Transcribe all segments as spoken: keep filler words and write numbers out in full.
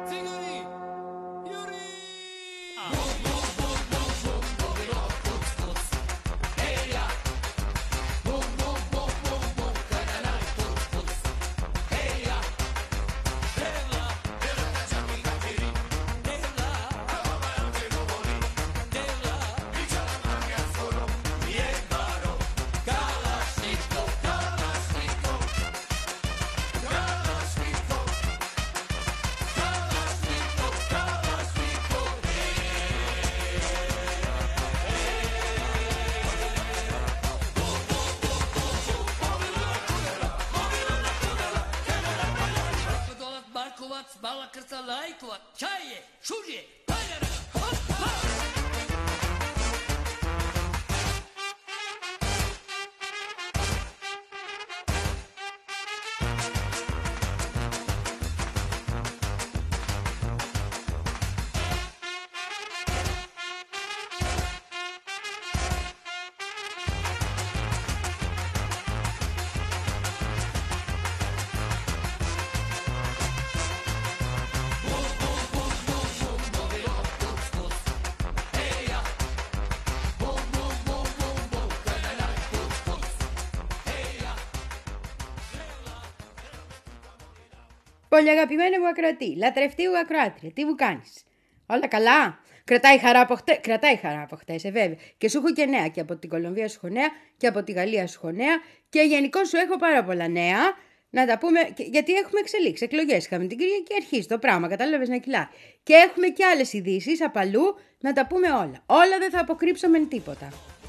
Bala krca lajkova, čaje, šužje, paljara, hop, hop! Πολύ αγαπημένη μου ακροατή, λατρευτή μου ακροάτρια, τι μου κάνεις? Όλα καλά? Κρατάει χαρά από χτες, κρατάει χαρά από χτες, ε, βέβαια. Και σου έχω και νέα, και από την Κολομβία σου έχω νέα, και από τη Γαλλία σου έχω νέα, και γενικώ σου έχω πάρα πολλά νέα. Να τα πούμε, γιατί έχουμε εξελίξει, εκλογές είχαμε την Κυριακή, αρχίζει το πράγμα, κατάλαβες να κυλάει. Και έχουμε και άλλες ειδήσεις απ' αλλού, να τα πούμε όλα. Όλα δεν θα αποκρύψουμε τίποτα.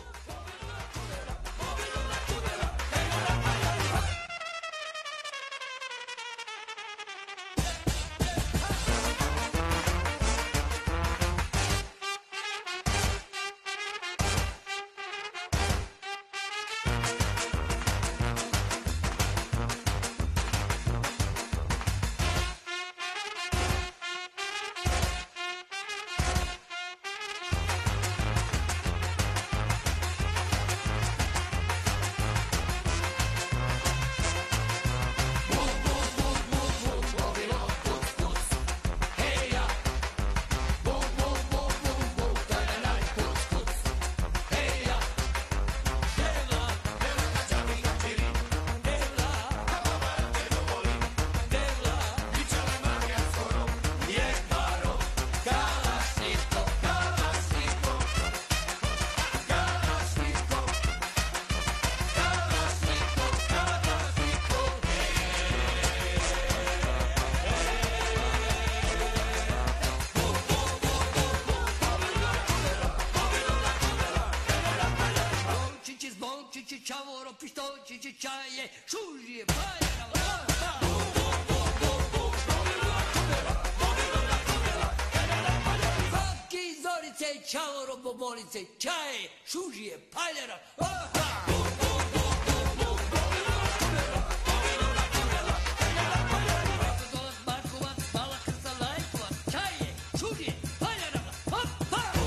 Ciao, bobolice, čaje, šužije, paljara, Markovac, bala krca lajkova, čaje, šužije, paljara, hop, hop!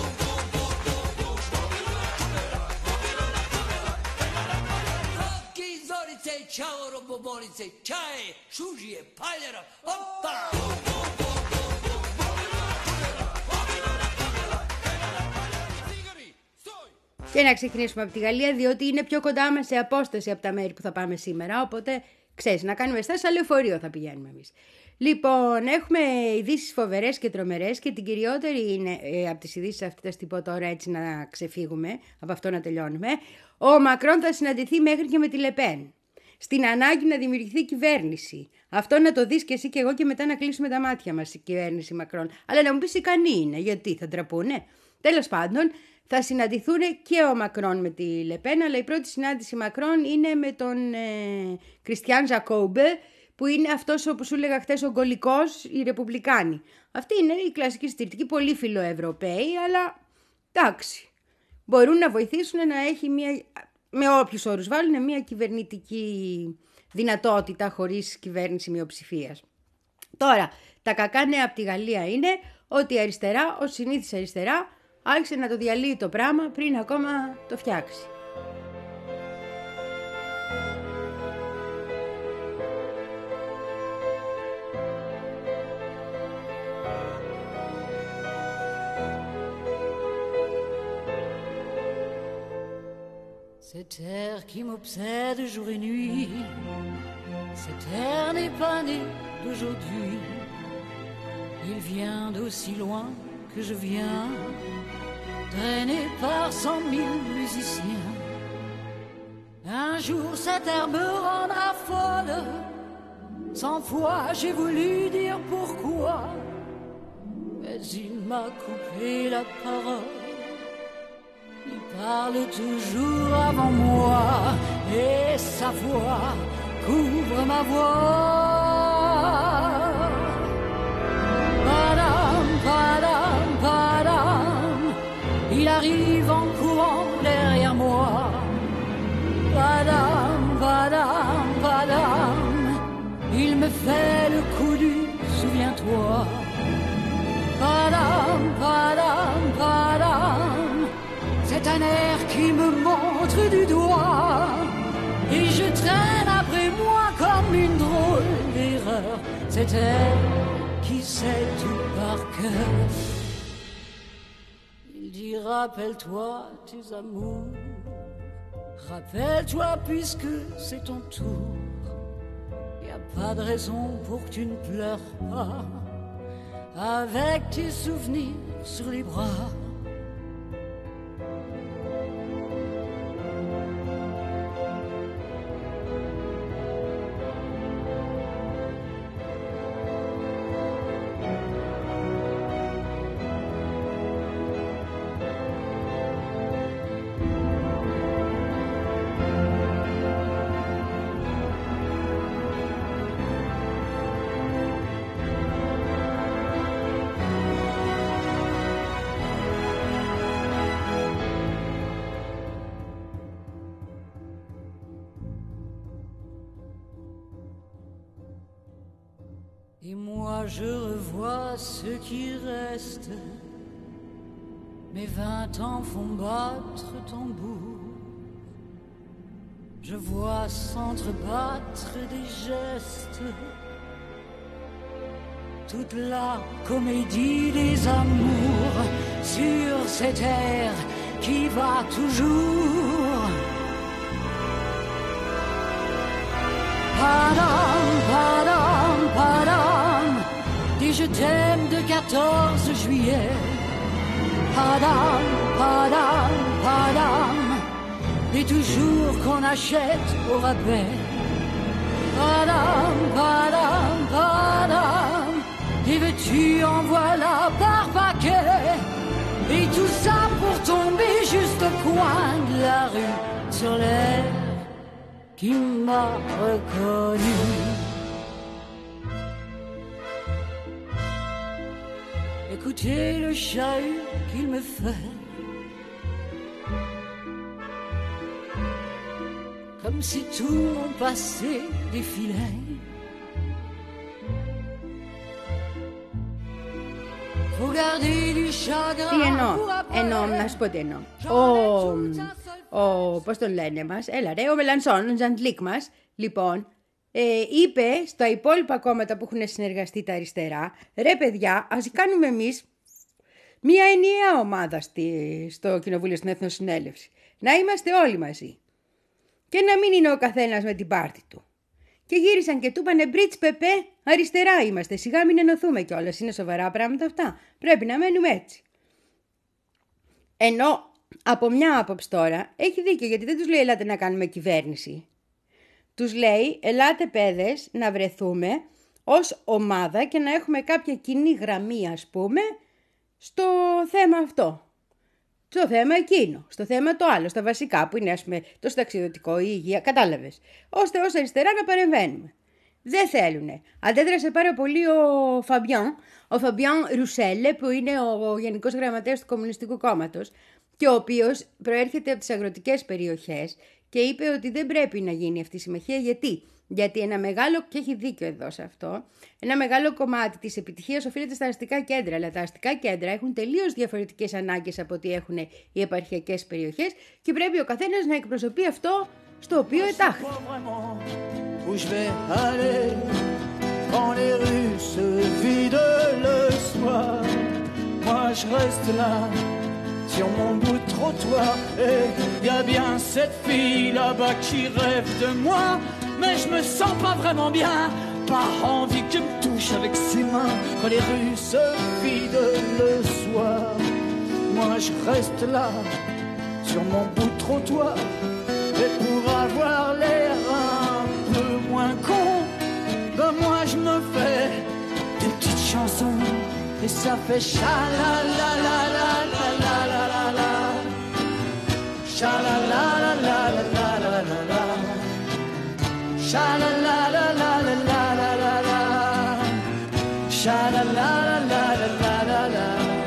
Roki, zorice, čao, bobolice, čaje, šužije, paljara, hop, hop! Και να ξεκινήσουμε από τη Γαλλία, διότι είναι πιο κοντά μας σε απόσταση από τα μέρη που θα πάμε σήμερα. Οπότε, ξέρεις, να κάνουμε στάση, σε λεωφορείο θα πηγαίνουμε εμείς. Λοιπόν, έχουμε ειδήσεις φοβερές και τρομερές και την κυριότερη είναι ε, από τις ειδήσεις αυτές, θα πω τώρα έτσι να ξεφύγουμε, από αυτό να τελειώνουμε. Ο Μακρόν θα συναντηθεί μέχρι και με τη Λεπέν. Στην ανάγκη να δημιουργηθεί κυβέρνηση. Αυτό να το δεις και εσύ και εγώ και μετά να κλείσουμε τα μάτια μας η κυβέρνηση Μακρόν. Αλλά να μου πεις ικανή είναι, γιατί θα ντραπούνε. Τέλος πάντων, θα συναντηθούν και ο Μακρόν με τη Λεπέν, αλλά η πρώτη συνάντηση Μακρόν είναι με τον Κριστιάν ε, Ζακόμπε, που είναι αυτός που σου έλεγα χθες ο γκολικός, οι Ρεπουμπλικάνοι. Αυτή είναι η κλασική συντηρητική, πολύ φιλοευρωπαίοι, αλλά εντάξει, μπορούν να βοηθήσουν να έχει μια, με όποιους όρους βάλουν, μια κυβερνητική δυνατότητα χωρίς κυβέρνηση μειοψηφίας. Τώρα, τα κακά νέα από τη Γαλλία είναι ότι η αριστερά, ως συνήθις αριστερά, άρχισε να το διαλύει το πράγμα πριν ακόμα το φτιάξει. Cet air qui m'obsède jour et nuit, cet air n'est pas né d'aujourd'hui. Il vient d'aussi loin que je viens, traîné par cent mille musiciens. Un jour cet air me rendra folle, cent fois j'ai voulu dire pourquoi, mais il m'a coupé la parole. Il parle toujours avant moi et sa voix couvre ma voix. Padam, padam, padam, il arrive en courant derrière moi. Padam, padam, padam, il me fait le coup du souviens-toi. Padam, padam, padam, c'est un air qui me montre du doigt, et je traîne après moi comme une drôle d'erreur cet air qui sait tout par cœur. Il dit rappelle-toi tes amours, rappelle-toi puisque c'est ton tour. Y a pas de raison pour que tu ne pleures pas, avec tes souvenirs sur les bras. Et moi je revois ce qui reste, mes vingt ans font battre tambour. Je vois s'entrebattre des gestes, toute la comédie des amours sur cette air qui va toujours. Padam, padam, padam, dis je t'aime de quatorze juillet. Padam, padam, padam, dis toujours qu'on achète au rabais. Padam, padam, padam, dis veux-tu en voilà par paquet. Et tout ça pour tomber juste au coin de la rue, sur l'air qui m'a reconnu. Écoutez le chahut qu'il me fait, comme si tout mon passé défilait. Faut garder du chagrin. Τι εννοώ, εννοώ, να σου πω τι εννοώ. Ο, ο πώς τον λένε μας, έλα ρε, ο Μελανσόν, ο Τζαντλίκ μας, λοιπόν, ε, είπε στα υπόλοιπα κόμματα που έχουν συνεργαστεί τα αριστερά, ρε παιδιά, ας κάνουμε εμείς μία ενιαία ομάδα στη, στο Κοινοβούλιο, στην Εθνοσυνέλευση. Να είμαστε όλοι μαζί. Και να μην είναι ο καθένας με την πάρτη του. Και γύρισαν και του είπανε μπριτς πεπέ, αριστερά είμαστε, σιγά μην ενωθούμε κιόλας. Είναι σοβαρά πράγματα αυτά. Πρέπει να μένουμε έτσι. Ενώ από μια άποψη τώρα έχει δίκιο, γιατί δεν τους λέει ελάτε να κάνουμε κυβέρνηση. Τους λέει ελάτε παιδες να βρεθούμε ως ομάδα και να έχουμε κάποια κοινή γραμμή, ας πούμε, στο θέμα αυτό. Στο θέμα εκείνο, στο θέμα το άλλο, στα βασικά που είναι, ας πούμε, το συνταξιδοτικό, η υγεία, κατάλαβες. Ώστε ως αριστερά να παρεμβαίνουμε. Δεν θέλουνε. Αντέδρασε πάρα πολύ ο Φαμπιάν, ο Φαμπιάν Ρουσέλε, που είναι ο Γενικός Γραμματέας του Κομμουνιστικού Κόμματος και ο οποίος προέρχεται από τις αγροτικές περιοχές και είπε ότι δεν πρέπει να γίνει αυτή η συμμαχία. Γιατί? Γιατί ένα μεγάλο, και έχει δίκιο εδώ σε αυτό, ένα μεγάλο κομμάτι της επιτυχίας οφείλεται στα αστικά κέντρα. Αλλά τα αστικά κέντρα έχουν τελείως διαφορετικές ανάγκες από ό,τι έχουν οι επαρχιακές περιοχές και πρέπει ο καθένας να εκπροσωπεί αυτό στο οποίο ετάχθη. Sur mon bout de trottoir. Et y a bien cette fille là-bas qui rêve de moi, mais je me sens pas vraiment bien. Pas envie que me touche avec ses mains quand les rues se vident le soir. Moi je reste là sur mon bout de trottoir, et pour avoir l'air un peu moins con, ben moi je me fais des petites chansons et ça fait cha la la la la la la la la la, cha la la la la la la la la la, cha la la la la la la la la la, cha la la la la la la la la.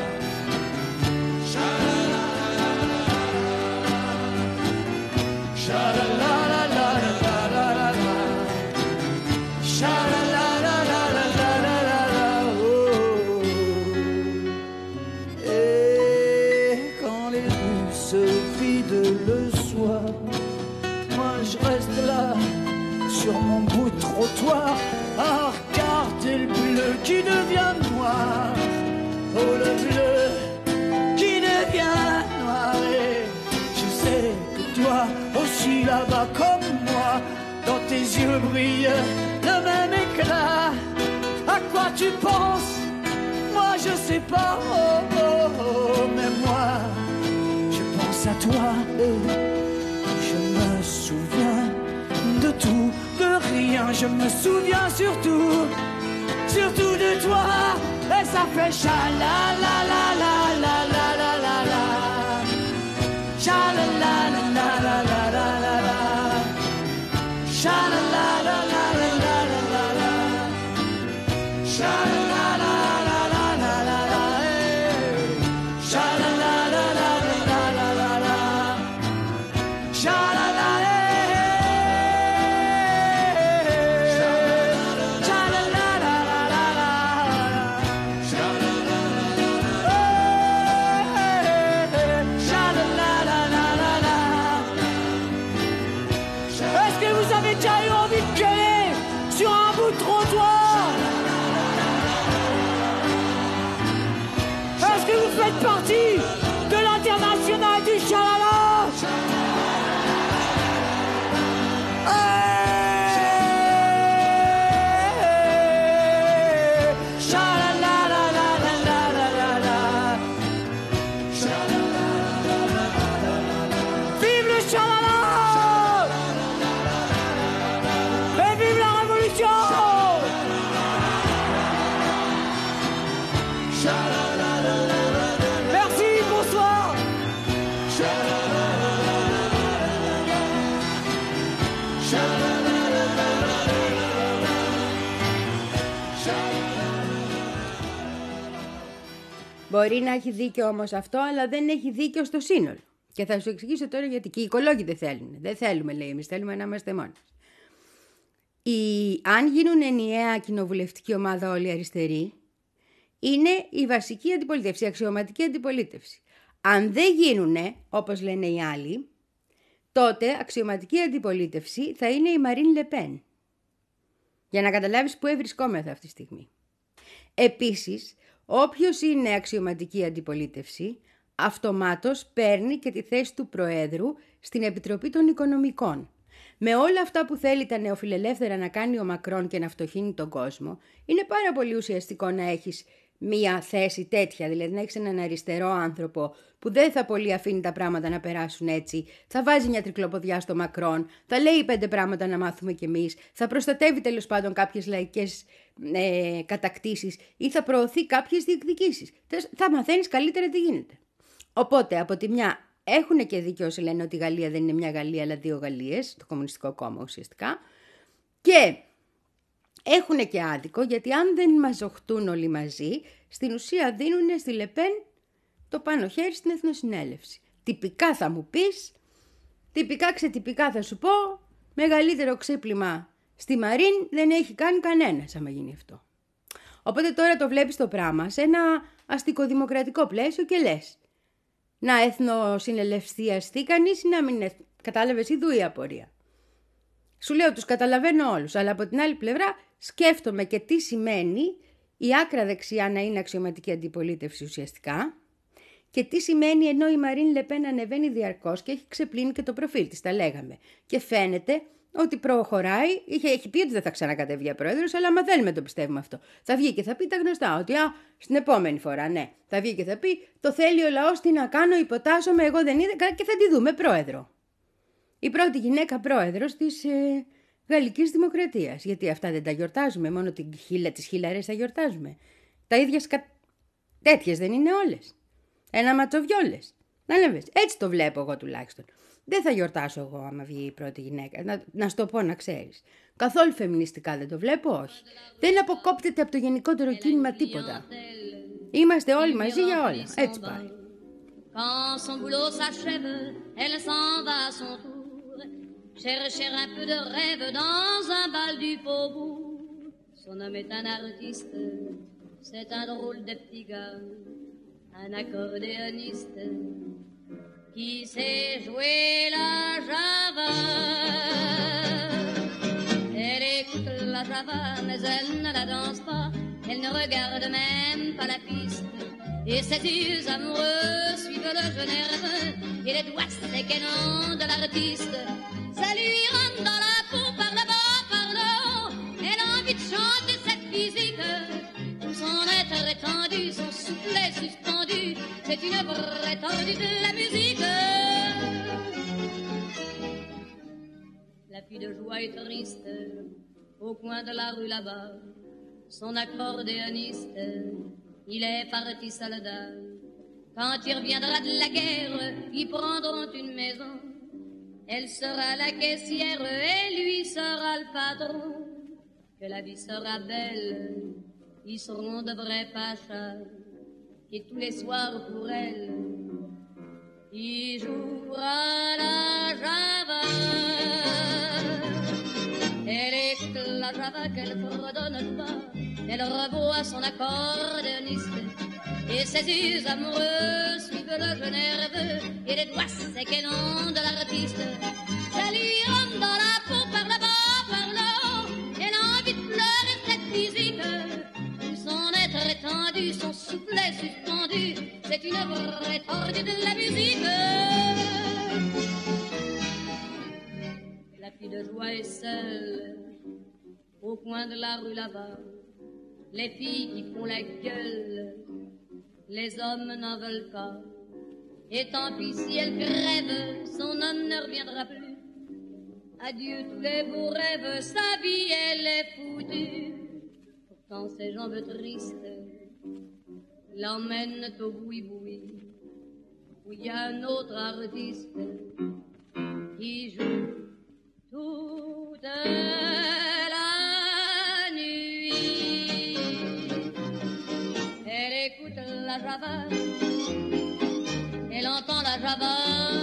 Sur mon bout de trottoir, à regarder le bleu qui devient noir. Oh, le bleu qui devient noir. Et je sais que toi aussi là-bas comme moi, dans tes yeux brille le même éclat. À quoi tu penses? Moi je sais pas, oh, oh, oh, mais moi je pense à toi et je me souviens de tout, de rien, je me souviens surtout, surtout de toi, et ça fait cha la la la la la la la la la, cha la la la la la la la la la, cha la la la la la la la la, cha la la la la la la la la, cha la la la la la la la la, cha la la. Partie de l'international du Chalala. Vive le Chalala et vive la révolution. Μπορεί να έχει δίκιο όμως αυτό, αλλά δεν έχει δίκιο στο σύνολο. Και θα σου εξηγήσω τώρα γιατί. Και οι οικολόγοι δεν θέλουν. Δεν θέλουμε, λέει, εμείς θέλουμε να είμαστε μόνοι. Οι... Αν γίνουν ενιαία κοινοβουλευτική ομάδα όλοι αριστεροί, είναι η βασική αντιπολίτευση, η αξιωματική αντιπολίτευση. Αν δεν γίνουνε, όπως λένε οι άλλοι, τότε αξιωματική αντιπολίτευση θα είναι η Μαρίν Λεπέν. Για να καταλάβεις πού βρισκόμεθα αυτή τη στιγμή. Επίσης, όποιος είναι αξιωματική αντιπολίτευση, αυτομάτως παίρνει και τη θέση του Προέδρου στην Επιτροπή των Οικονομικών. Με όλα αυτά που θέλει τα νεοφιλελεύθερα να κάνει ο Μακρόν και να φτωχύνει τον κόσμο, είναι πάρα πολύ ουσιαστικό να έχεις μία θέση τέτοια, δηλαδή να έχεις έναν αριστερό άνθρωπο που δεν θα πολύ αφήνει τα πράγματα να περάσουν έτσι, θα βάζει μια τρικλοποδιά στο Μακρόν, θα λέει πέντε πράγματα να μάθουμε κι εμείς, θα προστατεύει τέλος πάντων κάποιες λαϊκές ε, κατακτήσεις ή θα προωθεί κάποιες διεκδικήσεις. Θα μαθαίνεις καλύτερα τι γίνεται. Οπότε από τη μια έχουν και δίκιο όσοι λένε ότι η Γαλλία δεν είναι μια Γαλλία αλλά δύο Γαλλίες, το Κομμουνιστικό Κόμμα ουσιαστικά, και έχουν και άδικο γιατί αν δεν μαζοχτούν όλοι μαζί, στην ουσία δίνουν στη Λεπέν το πάνω χέρι στην Εθνοσυνέλευση. Τυπικά θα μου πεις, τυπικά ξετυπικά θα σου πω, μεγαλύτερο ξύπλημα στη Μαρίν δεν έχει κάνει κανένας άμα γίνει αυτό. Οπότε τώρα το βλέπεις το πράγμα σε ένα αστικοδημοκρατικό πλαίσιο και λες να εθνοσυνελευθιαστεί κανείς ή να μην εθ... Κατάλαβες, ειδού η απορία. Σου λέω τους καταλαβαίνω όλους, αλλά από την άλλη πλευρά σκέφτομαι και τι σημαίνει η άκρα δεξιά να είναι αξιωματική αντιπολίτευση ουσιαστικά Και τι σημαίνει ενώ η Μαρίν Λεπέν ανεβαίνει διαρκώς και έχει ξεπλύνει και το προφίλ της, τα λέγαμε. Και φαίνεται ότι προχωράει, είχε, έχει πει ότι δεν θα ξανακατέβει για πρόεδρος, αλλά μα θέλουμε το πιστεύουμε αυτό. Θα βγει και θα πει τα γνωστά, ότι α, στην επόμενη φορά, ναι. Θα βγει και θα πει, το θέλει ο λαός, τι να κάνω, υποτάσσομαι, εγώ δεν είδα, και θα τη δούμε πρόεδρο. Η πρώτη γυναίκα πρόεδρος της ε, Γαλλικής Δημοκρατίας. Γιατί αυτά δεν τα γιορτάζουμε, μόνο την χίλα, τις χίλαρες τα γιορτάζουμε. Τα ίδια σκα... τέτοιες δεν είναι όλες. Ένα ματσοβιόλες. Να λέμε, έτσι το βλέπω εγώ τουλάχιστον. Δεν θα γιορτάσω εγώ άμα βγει η πρώτη γυναίκα. Να, να σου το πω να ξέρεις. Καθόλου φεμινιστικά δεν το βλέπω, όχι. Δεν αποκόπτεται από το γενικότερο κίνημα τίποτα. Είμαστε όλοι μαζί για όλα. Έτσι πάει. Quand son boulot s'achève, elle s'en va à son tour, chercher un peu de rêve dans un bal du faubourg. Son homme est un artiste, c'est un drôle de petit gars, un accordéoniste qui sait jouer la java. Elle écoute la java, mais elle ne la danse pas, elle ne regarde même pas la piste. Et ses yeux amoureux suivent le jeune nerveux, et les doigts séquennants de l'artiste. Ça lui rentre dans la peau par le bas, par le haut. Elle a envie de chanter cette musique. Tout son être étendu, son soufflet suspendu. C'est une vraie tendue de la musique. La fille de joie est triste, au coin de la rue là-bas. Son accordéoniste, il est parti soldat. Quand il reviendra de la guerre, ils prendront une maison. Elle sera la caissière et lui sera le patron. Que la vie sera belle, ils seront de vrais pachas. Et tous les soirs pour elle, il jouera la java. Elle écoute la java qu'elle fredonne pas. Elle revoit son accordéoniste, et ses yeux amoureux suivent le jeu nerveux, et les doigts séquennants de l'artiste. Ça lui rentre dans la peau par le bas, par le haut. Elle a envie de pleurer cette musique. Tout son être étendu, son soufflet suspendu. C'est une vraie tordue de la musique. La fille de joie est seule, au coin de la rue là-bas. Les filles qui font la gueule, les hommes n'en veulent pas. Et tant pis si elle crève, son homme ne reviendra plus. Adieu tous les beaux rêves, sa vie elle est foutue. Pourtant ses jambes tristes l'emmènent au boui-boui, où il y a un autre artiste qui joue toute la la java, elle entend la java,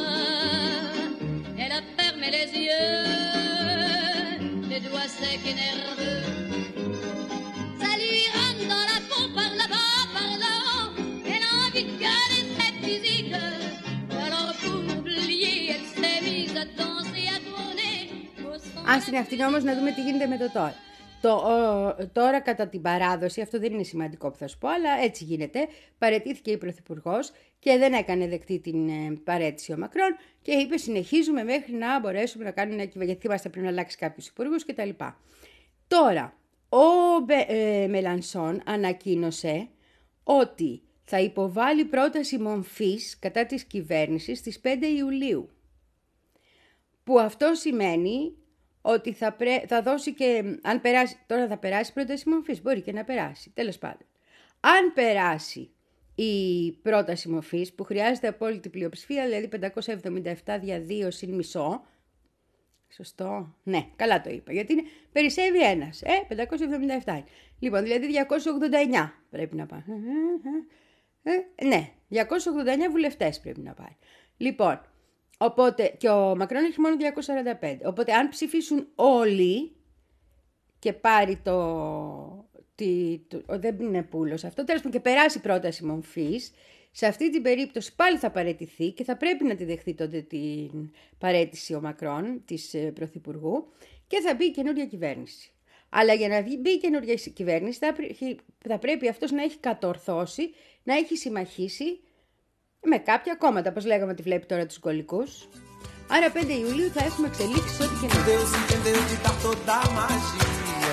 elle a fermé les yeux, les doigts secs et nerveux, ça lui rentre dans la peau par là-bas, par là-haut, elle a envie de garder cette musique, alors pour oublier, elle s'est mise à danser, à tourner au son. Ας είναι αυτήν όμως να δούμε τι γίνεται με το τώρα. Το, ο, τώρα κατά την παράδοση, αυτό δεν είναι σημαντικό που θα σου πω, αλλά έτσι γίνεται, παραιτήθηκε η Πρωθυπουργός και δεν έκανε δεκτή την ε, παραίτηση ο Μακρόν και είπε συνεχίζουμε μέχρι να μπορέσουμε να κάνουμε ένα κυβερνητικό, γιατί είμαστε πρέπει να αλλάξει κάποιους υπουργούς κτλ. Τώρα, ο Μπε, ε, Μελανσόν ανακοίνωσε ότι θα υποβάλει πρόταση μομφής κατά της κυβέρνησης στις πέντε Ιουλίου, που αυτό σημαίνει ότι θα, πρέ... θα δώσει και, αν περάσει, τώρα θα περάσει πρόταση μορφής, μπορεί και να περάσει, τέλος πάντων. Αν περάσει η πρόταση μορφής, που χρειάζεται απόλυτη πλειοψηφία, δηλαδή πεντακόσια εβδομήντα επτά δια δύο συν μισό, σωστό, ναι, καλά το είπα, γιατί είναι, περισσεύει ένας, ε, πεντακόσια εβδομήντα επτά είναι. Λοιπόν, δηλαδή διακόσια ογδόντα εννιά πρέπει να πάει. Ε, ναι, διακόσια ογδόντα εννιά βουλευτές πρέπει να πάει. Λοιπόν, οπότε, και ο Μακρόν έχει μόνο διακόσια σαράντα πέντε. Οπότε αν ψηφίσουν όλοι και πάρει το... Τη, το δεν είναι πούλος αυτό, τέλος πάντων, και περάσει πρόταση μορφής, σε αυτή την περίπτωση πάλι θα παραιτηθεί και θα πρέπει να τη δεχθεί τότε την παραίτηση ο Μακρόν της Πρωθυπουργού και θα μπει η καινούργια κυβέρνηση. Αλλά για να μπει η καινούργια κυβέρνηση θα, θα πρέπει αυτός να έχει κατορθώσει, να έχει συμμαχίσει Με κάποια κόμματα, όπως λέγαμε ότι βλέπει τώρα τους γκολικούς. Άρα πέντε Ιουλίου θα έχουμε εξελίξεις ό,τι και να. Deus entendeu de dar toda a magia.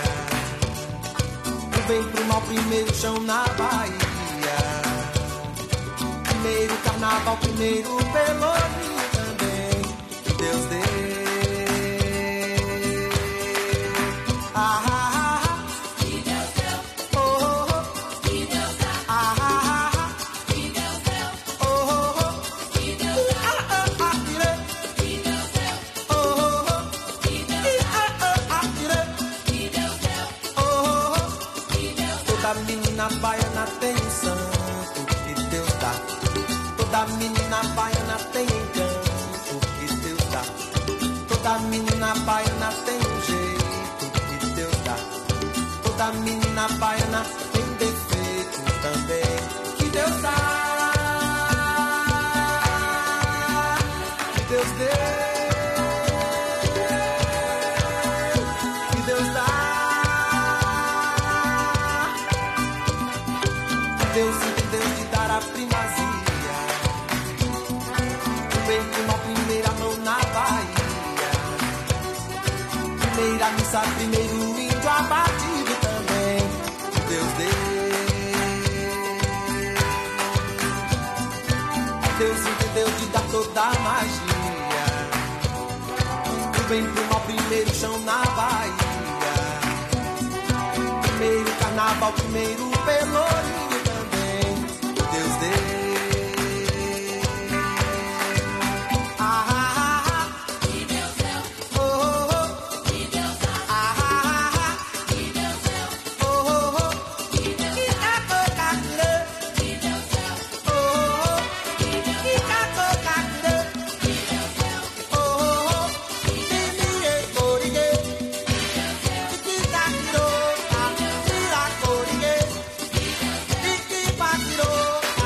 Vem pro mal, primeiro chão na Bahia. Primeiro carnaval, primeiro pelourinho também. Que Deus dê. Ah, ah, ah. Que Deus deu. Oh, oh, oh. Que Deus dá. Ah, ah, ah. Que Deus deu. Oh, oh, oh. Que Deus dá. Ah, ah, ah. Que Deus deu. Oh, oh, oh. Que Deus dá. Ah, ah, ah. Que Deus deu. Oh, oh, oh. Toda menina baiana tem um santo que Deus dá. Toda menina baiana tem encanto que Deus dá. Toda menina baiana tem um jeito que Deus dá. Toda menina baiana tem defeito também que Deus dá. Que Deus deu. Que Deus dá. Deus entendeu de dar a primazia. Feito uma primeira mão na Bahia. Primeira missa, primeiro índio abatido também. Deus deu. Deus entendeu de dar toda a magia. Vem pro mal, primeiro chão na Bahia. Primeiro carnaval, primeiro pelourinho. Deus deu. Ah, ah, ah. Que Deus deu. Oh, oh, oh. Que Deus dá. Ah, ah, ah. Que Deus deu. Oh, oh, oh. Que Deus dá. Que Deus deu. Oh, oh, oh. Que Deus dá. Que Deus deu. Oh, oh, oh. Que ninguém corige. Que tá tirou. Tira corige. Que patirou.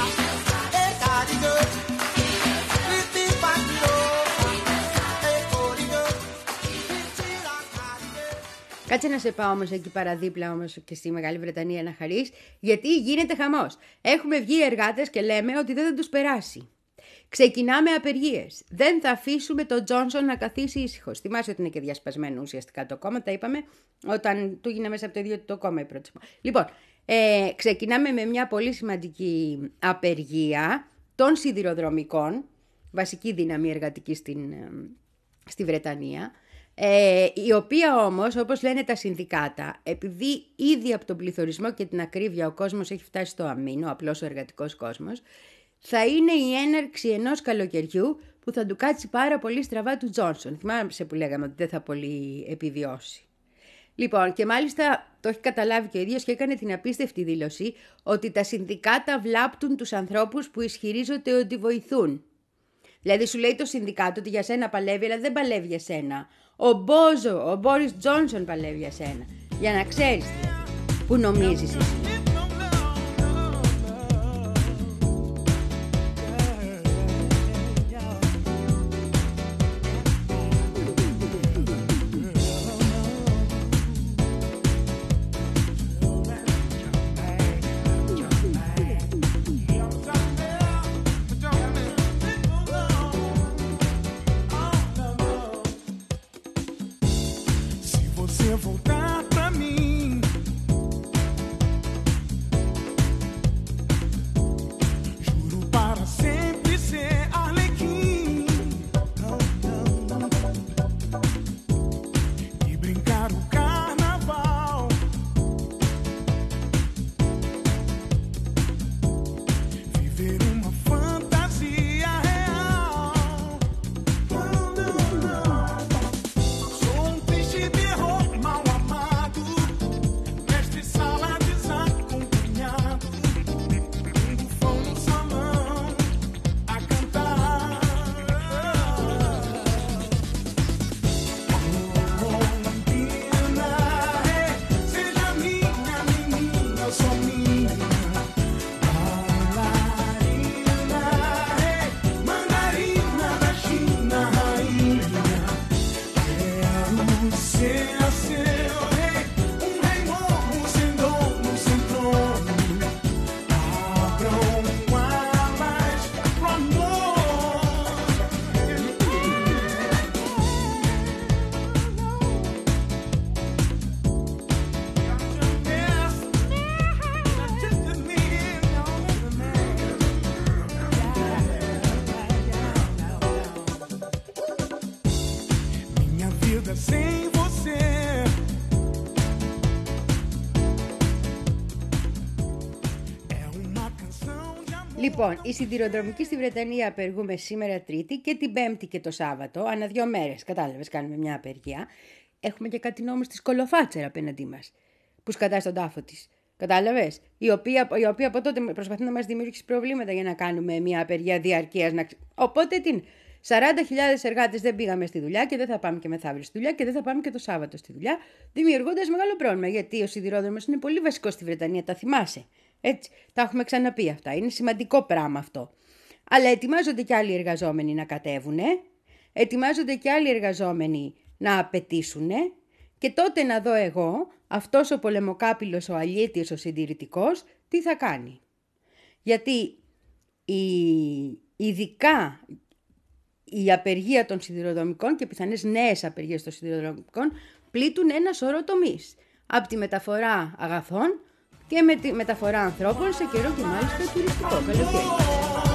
Κάτσε να σε πάω όμως εκεί παραδίπλα όμως και στη Μεγάλη Βρετανία να χαρείς, γιατί γίνεται χαμός. Έχουμε βγει εργάτες και λέμε ότι δεν θα τους περάσει. Ξεκινάμε απεργίες. Δεν θα αφήσουμε τον Τζόνσον να καθίσει ήσυχος. Θυμάσαι ότι είναι και διασπασμένο ουσιαστικά το κόμμα, τα είπαμε όταν του έγινε μέσα από το ίδιο το κόμμα η πρώτη. Λοιπόν, ε, ξεκινάμε με μια πολύ σημαντική απεργία των σιδηροδρομικών, βασική δύναμη εργατική στην, στη Βρετανία, ε, η οποία όμως, όπως λένε τα συνδικάτα, επειδή ήδη από τον πληθωρισμό και την ακρίβεια ο κόσμος έχει φτάσει στο αμήν, ο απλός ο εργατικός κόσμος, θα είναι η έναρξη ενός καλοκαιριού που θα του κάτσει πάρα πολύ στραβά του Τζόνσον. Θυμάμαι που λέγαμε ότι δεν θα πολύ επιβιώσει. Λοιπόν, και μάλιστα το έχει καταλάβει και ο ίδιος και έκανε την απίστευτη δήλωση ότι τα συνδικάτα βλάπτουν τους ανθρώπους που ισχυρίζονται ότι βοηθούν. Δηλαδή σου λέει το συνδικάτο ότι για σένα παλεύει, αλλά δεν παλεύει για σένα. Ο Μπόζο, ο Μπόρις Τζόνσον παλεύει για σένα. Για να ξέρεις δηλαδή που νομίζεις εσύ. Voltar pra mim, Λοιπόν, οι σιδηροδρομικοί στη Βρετανία απεργούμε σήμερα Τρίτη και την Πέμπτη και το Σάββατο, ανά δύο μέρες. Κατάλαβες, κάνουμε μια απεργία. Έχουμε και κάτι νόμους της Κολοφάτσερα απέναντί μας, που σκατά στον τάφο της. Κατάλαβες, η οποία, η οποία από τότε προσπαθεί να μας δημιουργήσει προβλήματα για να κάνουμε μια απεργία διαρκείας. Να... Οπότε την σαράντα χιλιάδες εργάτες δεν πήγαμε στη δουλειά και δεν θα πάμε και μεθαύριο στη δουλειά και δεν θα πάμε και το Σάββατο στη δουλειά, δημιουργώντας μεγάλο πρόβλημα. Γιατί ο σιδηρόδρομος είναι πολύ βασικό στη Βρετανία, τα θυμάσαι. Έτσι, τα έχουμε ξαναπεί αυτά. Είναι σημαντικό πράγμα αυτό. Αλλά ετοιμάζονται και άλλοι εργαζόμενοι να κατέβουνε, ετοιμάζονται και άλλοι εργαζόμενοι να απαιτήσουνε, και τότε να δω εγώ, αυτός ο πολεμοκάπηλος, ο αλήτης, ο συντηρητικός, τι θα κάνει. Γιατί η... ειδικά η απεργία των σιδηροδρομικών και πιθανές νέες απεργίες των σιδηροδρομικών πλήττουν ένα σωρό τομείς. Από τη μεταφορά αγαθών και με τη μεταφορά ανθρώπων σε καιρό και μάλιστα τουριστικό. Καλοκαίρι.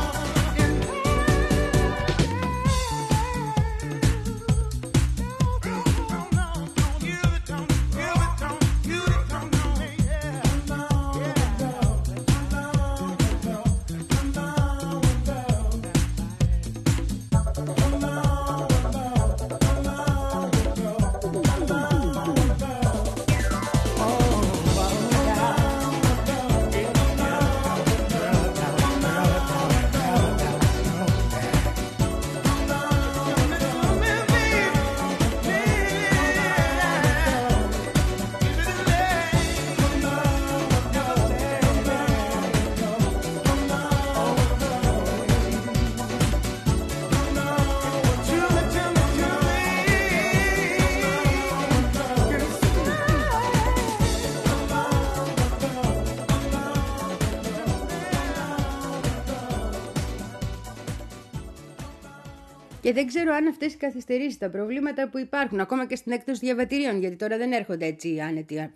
Και δεν ξέρω αν αυτές οι καθυστερήσεις, τα προβλήματα που υπάρχουν, ακόμα και στην έκδοση διαβατηρίων, γιατί τώρα δεν έρχονται έτσι άνετοι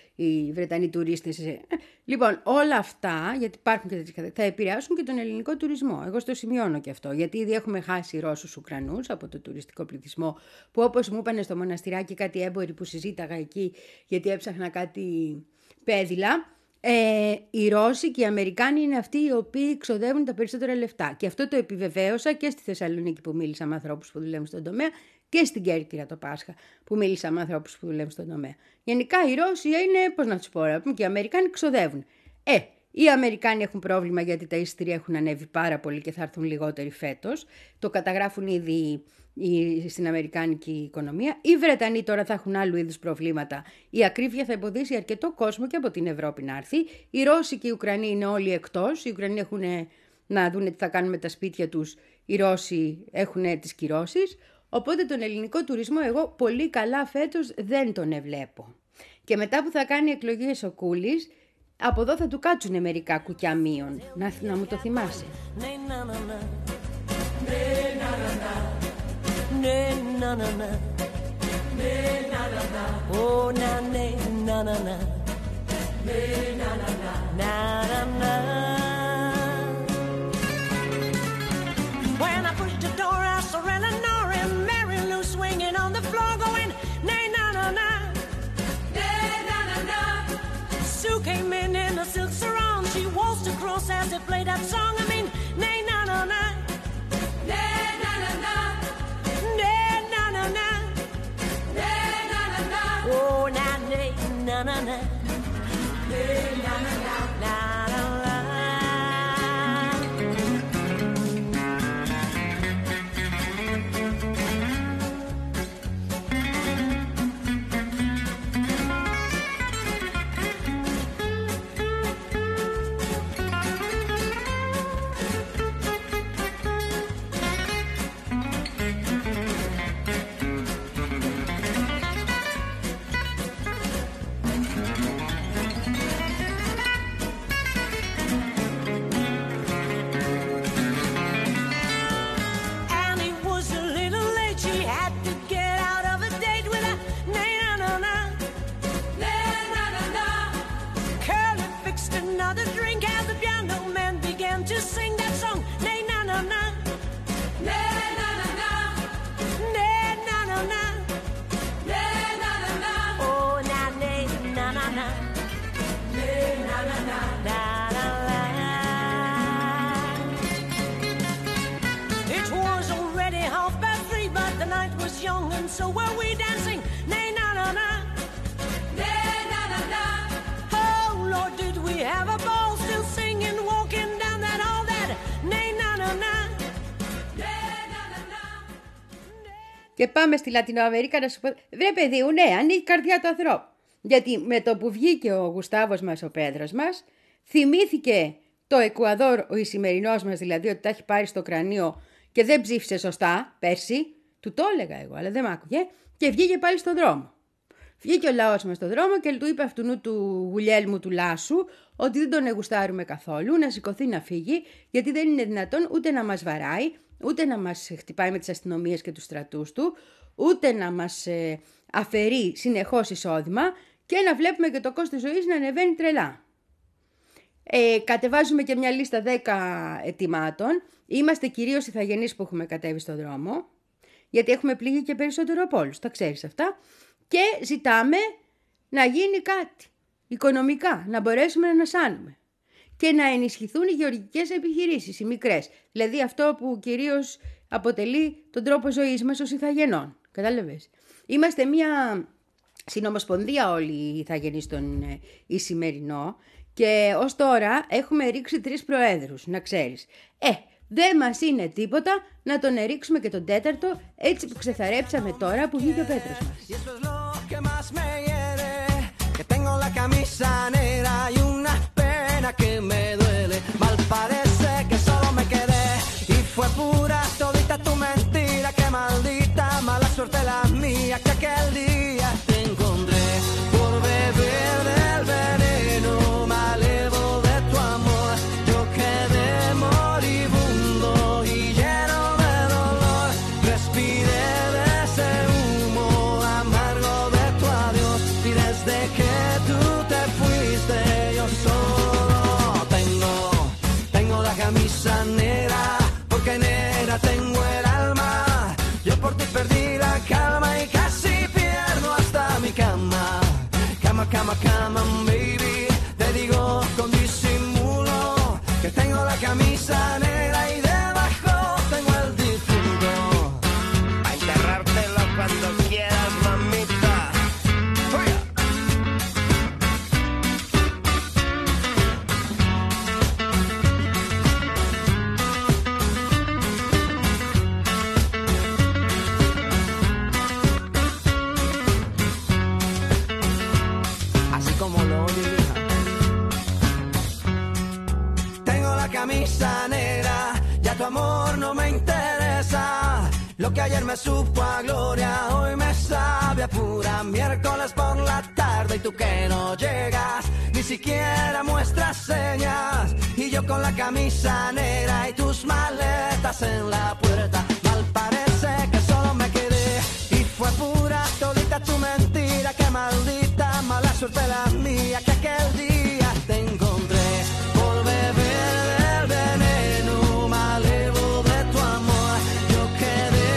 οι Βρετανοί τουρίστες. Λοιπόν, όλα αυτά, γιατί υπάρχουν και τέτοιες, θα επηρεάσουν και τον ελληνικό τουρισμό. Εγώ στο σημειώνω και αυτό, γιατί ήδη έχουμε χάσει Ρώσους Ουκρανούς από το τουριστικό πληθυσμό, που όπως μου είπανε στο μοναστηράκι κάτι έμποροι που συζήταγα εκεί, γιατί έψαχνα κάτι πέδιλα. Ε, οι Ρώσοι και οι Αμερικάνοι είναι αυτοί οι οποίοι ξοδεύουν τα περισσότερα λεφτά. Και αυτό το επιβεβαίωσα και στη Θεσσαλονίκη που μίλησα με ανθρώπους που δουλεύουν στον τομέα και στην Κέρκυρα το Πάσχα που μίλησα με ανθρώπους που δουλεύουν στον τομέα. Γενικά οι Ρώσοι είναι, πώς να τους πω, και οι Αμερικάνοι ξοδεύουν. Ε, οι Αμερικάνοι έχουν πρόβλημα γιατί τα εισιτήρια έχουν ανέβει πάρα πολύ και θα έρθουν λιγότεροι φέτος. Το καταγράφουν ήδη στην αμερικάνικη οικονομία. Οι Βρετανοί τώρα θα έχουν άλλου είδους προβλήματα. Η ακρίβεια θα εμποδίσει αρκετό κόσμο και από την Ευρώπη να έρθει. Οι Ρώσοι και οι Ουκρανοί είναι όλοι εκτός. Οι Ουκρανοί έχουν να δουν τι θα κάνουν με τα σπίτια τους. Οι Ρώσοι έχουν τις κυρώσεις. Οπότε τον ελληνικό τουρισμό εγώ πολύ καλά φέτος δεν τον εβλέπω. Και μετά που θα κάνει εκλογές ο Κούλης, από εδώ θα του κάτσουνε μερικά κουκιά μείον. Να, να μου το θυμάσαι. Ne na na na, ne na na na, oh na ne na na na, ne na na na, na na na. When I pushed the door, I saw Eleanor and Mary Lou swinging on the floor, going ne na na na, ne na na na. Sue came in in a silk sarong, she waltzed across as they played that song. I mean, ne na na na. Oh, na na na na na, na na na na na na. Και πάμε στη Λατινοαμερική να σου πω. Βρε παιδί μου, ναι, ανοίγει η καρδιά του ανθρώπου. Γιατί με το που βγήκε ο Γουστάβος μας, ο Πέδρος μας, θυμήθηκε το Εκουαδόρ, ο Ισημερινός μας δηλαδή, ότι τα έχει πάρει στο κρανίο και δεν ψήφισε σωστά πέρσι. Του το έλεγα εγώ, αλλά δεν μ' άκουγε. Και βγήκε πάλι στον δρόμο. Βγήκε ο λαός μας στον δρόμο και του είπε αυτού του Γουλιέλμου του Λάσου ότι δεν τον εγουστάρουμε καθόλου, να σηκωθεί να φύγει, γιατί δεν είναι δυνατόν ούτε να μας βαράει, ούτε να μας χτυπάει με τις αστυνομίες και τους στρατούς του, ούτε να μας ε, αφαιρεί συνεχώς εισόδημα και να βλέπουμε και το κόστος ζωής να ανεβαίνει τρελά. Ε, κατεβάζουμε και μια λίστα δέκα αιτημάτων. Είμαστε κυρίως ηθαγενείς που έχουμε κατέβει στον δρόμο, γιατί έχουμε πληγεί και περισσότερο από όλους, τα ξέρεις αυτά. Και ζητάμε να γίνει κάτι οικονομικά, να μπορέσουμε να ανασάνουμε και να ενισχυθούν οι γεωργικές επιχειρήσεις, οι μικρές. Δηλαδή αυτό που κυρίως αποτελεί τον τρόπο ζωής μας ως ηθαγενών. Κατάλαβες. Είμαστε μια συνομοσπονδία όλοι οι ηθαγενείς στον Ισημερινό και ως τώρα έχουμε ρίξει τρεις προέδρους, να ξέρεις. Ε, δεν μας είναι τίποτα να τον ερίξουμε και τον τέταρτο, έτσι που ξεθαρέψαμε τώρα που βγήκε ο Πέτρος μας. Cama, cama, baby, te digo con disimulo que tengo la camisa negra y debajo tengo el difunto. A enterrártelo cuando quieras, mamita. ¡Fuera! Camisa negra, ya tu amor no me interesa. Lo que ayer me supo a gloria, hoy me sabe a pura. Miércoles por la tarde y tú que no llegas, ni siquiera muestras señas. Y yo con la camisa negra y tus maletas en la puerta. Mal parece que solo me quedé y fue pura todita tu mentira. Qué maldita mala suerte la mía que aquel día te encontré por beber del veneno malevo de tu amor. Yo quedé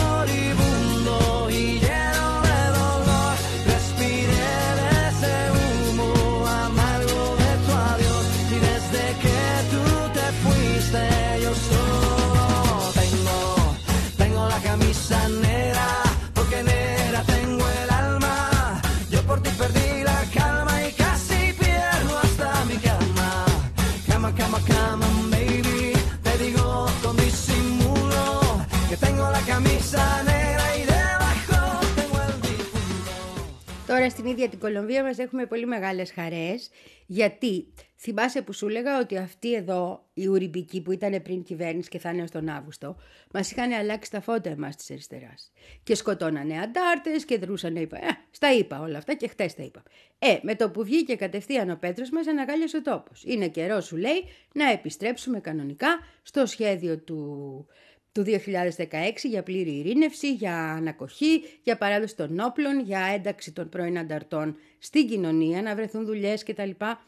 moribundo y lleno de dolor. Respiré de ese humo amargo de tu adiós. Y desde que tú te fuiste yo solo tengo, tengo la camisa negra, porque negra tengo el alma. Yo por ti perdí la calma y casi pierdo hasta mi cama. Cama, cama, cama, baby, te digo con disimulo que tengo la camisa negra y debajo tengo el difunto. Τώρα στην ίδια την Κολομβία μας έχουμε πολύ μεγάλες χαρές, γιατί θυμάσαι που σου έλεγα ότι αυτοί εδώ οι ουριμπικοί που ήταν πριν κυβέρνηση και θα είναι στον Αύγουστο, μας είχαν αλλάξει τα φώτα εμάς της αριστεράς και σκοτώνανε αντάρτες και δρούσαν, είπα, ε, στα είπα όλα αυτά και χτες τα είπα. Ε, με το που βγήκε κατευθείαν ο Πέτρος μας αναγκάλιασε ο τόπος. Είναι καιρό, σου λέει, να επιστρέψουμε κανονικά στο σχέδιο του... του δύο χιλιάδες δεκαέξι για πλήρη ειρήνευση, για ανακοχή, για παράδοση των όπλων, για ένταξη των πρώην ανταρτών στην κοινωνία, να βρεθούν δουλειές κτλ.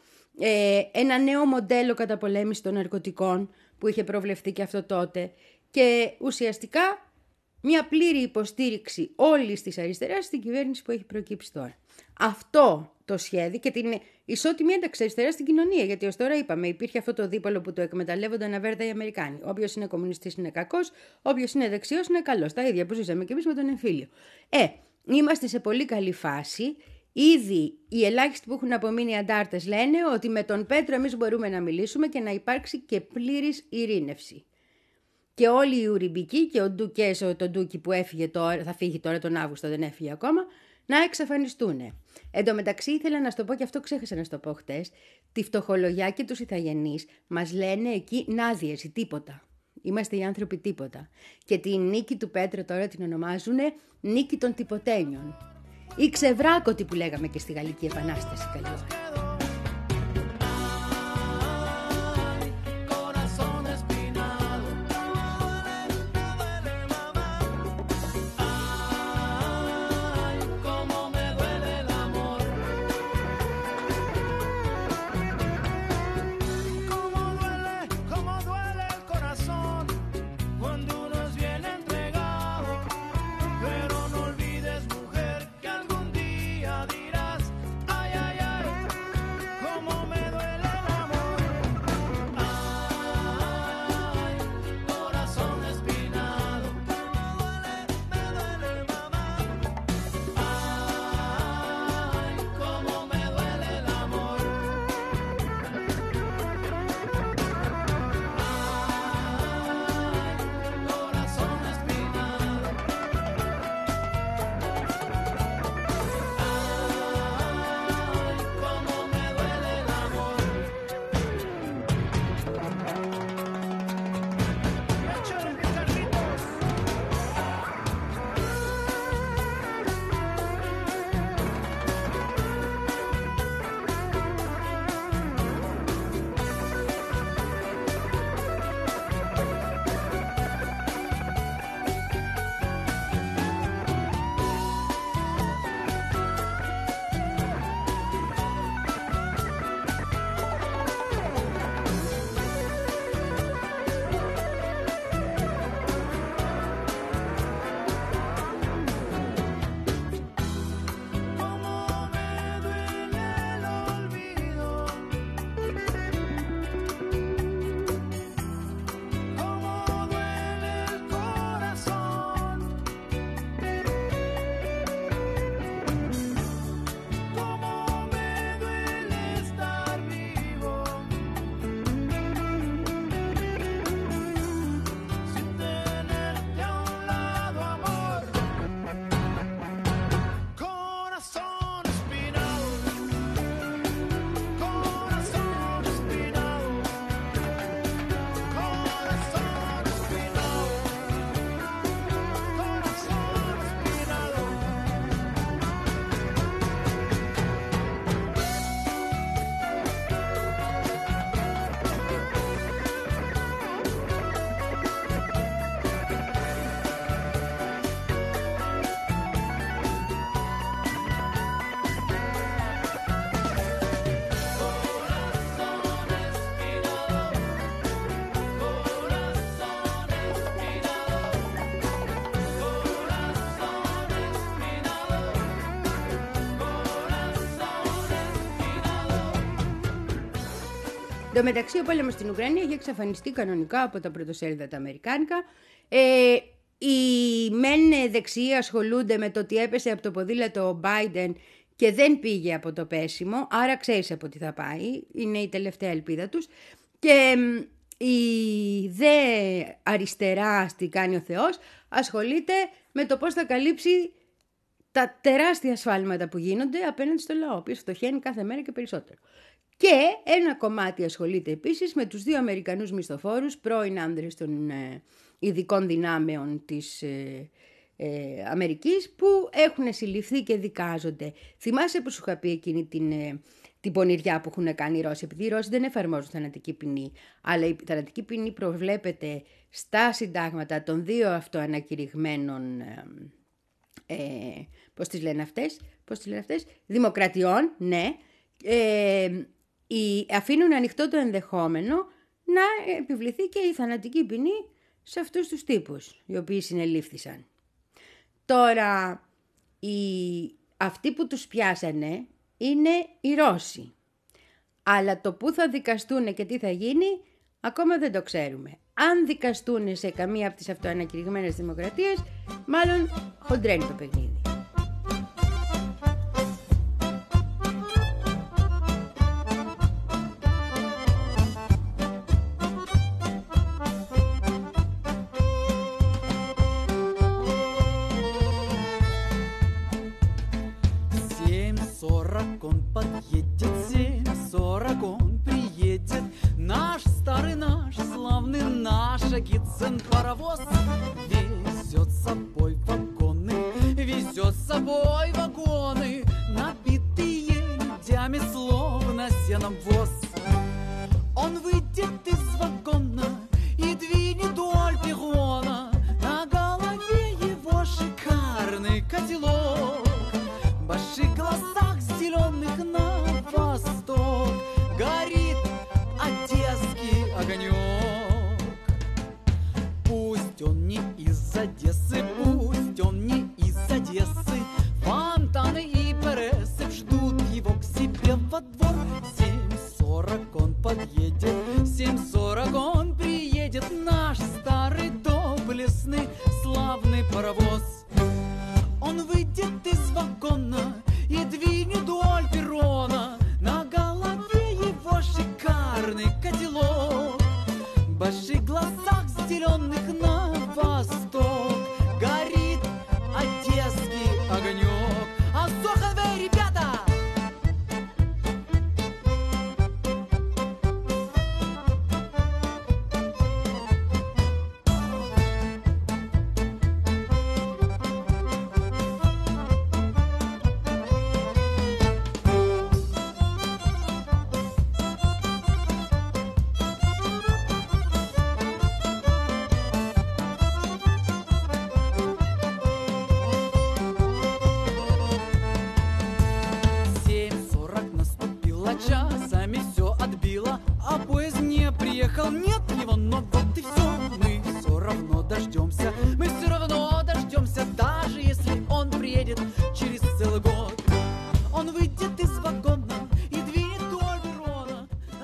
Ε, ένα νέο μοντέλο καταπολέμησης των ναρκωτικών που είχε προβλεφθεί και αυτό τότε και ουσιαστικά μια πλήρη υποστήριξη όλης της αριστεράς στην κυβέρνηση που έχει προκύψει τώρα. Αυτό το σχέδιο και την ισότιμη ένταξη αριστερά στην κοινωνία. Γιατί ως τώρα είπαμε, υπήρχε αυτό το δίπολο που το εκμεταλλεύονταν αβέρτα οι Αμερικάνοι. Όποιος είναι κομμουνιστής είναι κακός, όποιος είναι δεξιός είναι καλός. Τα ίδια που ζήσαμε και εμείς με τον εμφύλιο. Ε, είμαστε σε πολύ καλή φάση. Ήδη οι ελάχιστοι που έχουν απομείνει αντάρτες λένε ότι με τον Πέτρο εμείς μπορούμε να μιλήσουμε και να υπάρξει και πλήρης ειρήνευση. Και όλοι οι Ουριμπικοί και ο Ντουκέσο, το Ντούκι που έφυγε τώρα, θα φύγει τώρα τον Αύγουστο, δεν έφυγε ακόμα, να εξαφανιστούν. Εν τω μεταξύ ήθελα να σου το πω, και αυτό ξέχασα να σου το πω χτες, τη φτωχολογιά και τους ηθαγενείς μας λένε εκεί νάδιες, τίποτα. Είμαστε οι άνθρωποι τίποτα. Και τη νίκη του Πέτρο τώρα την ονομάζουν νίκη των τυποτένιων. Ή ξεβράκωτη που λέγαμε και στη Γαλλική Επανάσταση καλή ώρα. Εν τω μεταξύ, ο πόλεμος στην Ουκρανία έχει εξαφανιστεί κανονικά από τα πρωτοσέλιδα τα αμερικάνικα. Ε, οι μεν δεξιοί ασχολούνται με το ότι έπεσε από το ποδήλατο ο Biden και δεν πήγε από το πέσιμο, άρα ξέρεις από τι θα πάει, είναι η τελευταία ελπίδα τους. Και η δε αριστερά, τι κάνει ο Θεός, ασχολείται με το πώς θα καλύψει τα τεράστια ασφάλματα που γίνονται απέναντι στο λαό, ο οποίος φτωχαίνει κάθε μέρα και περισσότερο. Και ένα κομμάτι ασχολείται επίσης με τους δύο Αμερικανούς μισθοφόρους, πρώην άνδρες των ε, ειδικών δυνάμεων της ε, ε, Αμερικής, που έχουν συλληφθεί και δικάζονται. Θυμάσαι που σου είχα πει εκείνη την, ε, την πονηριά που έχουν κάνει οι Ρώσοι, επειδή οι Ρώσοι δεν εφαρμόζουν θανατική ποινή, αλλά η θανατική ποινή προβλέπεται στα συντάγματα των δύο αυτοανακηρυγμένων, ε, ε, πώς τις λένε αυτές, πώς τις λένε αυτές, δημοκρατιών, ναι, ε, οι, αφήνουν ανοιχτό το ενδεχόμενο να επιβληθεί και η θανατική ποινή σε αυτούς τους τύπους οι οποίοι συνελήφθησαν. Τώρα, οι, αυτοί που τους πιάσανε είναι οι Ρώσοι. Αλλά το που θα δικαστούν και τι θα γίνει, ακόμα δεν το ξέρουμε. Αν δικαστούν σε καμία από τις αυτοανακηρυγμένες δημοκρατίες, μάλλον χοντρένει το παιχνίδι. Шагицын паровоз везет с собой вагоны, везет с собой вагоны, набитые людьми, словно сеном воз. Он выйдет из вагона и двинет вдоль перрона, на голове его шикарный котелок, в больших глазах зеленых на восток горит одесский огонек. Пусть он не из Одессы, пусть он не из Одессы, фонтаны и пересы ждут его к себе во двор. Семь сорок он подъедет, семь сорок он приедет, наш старый доблестный славный паровоз. Он выйдет из вагона и двинет вдоль перрона, на голове его шикарный котелок, в больших глазах зеленых на восток горит одесский огонек. А соховей, ребята! Часами все отбило, а поезд не приехал, нет его, но вот и все. Мы все равно дождемся, мы все равно дождемся, даже если он приедет через целый год. Он выйдет из вагона и двинет вдоль перрона.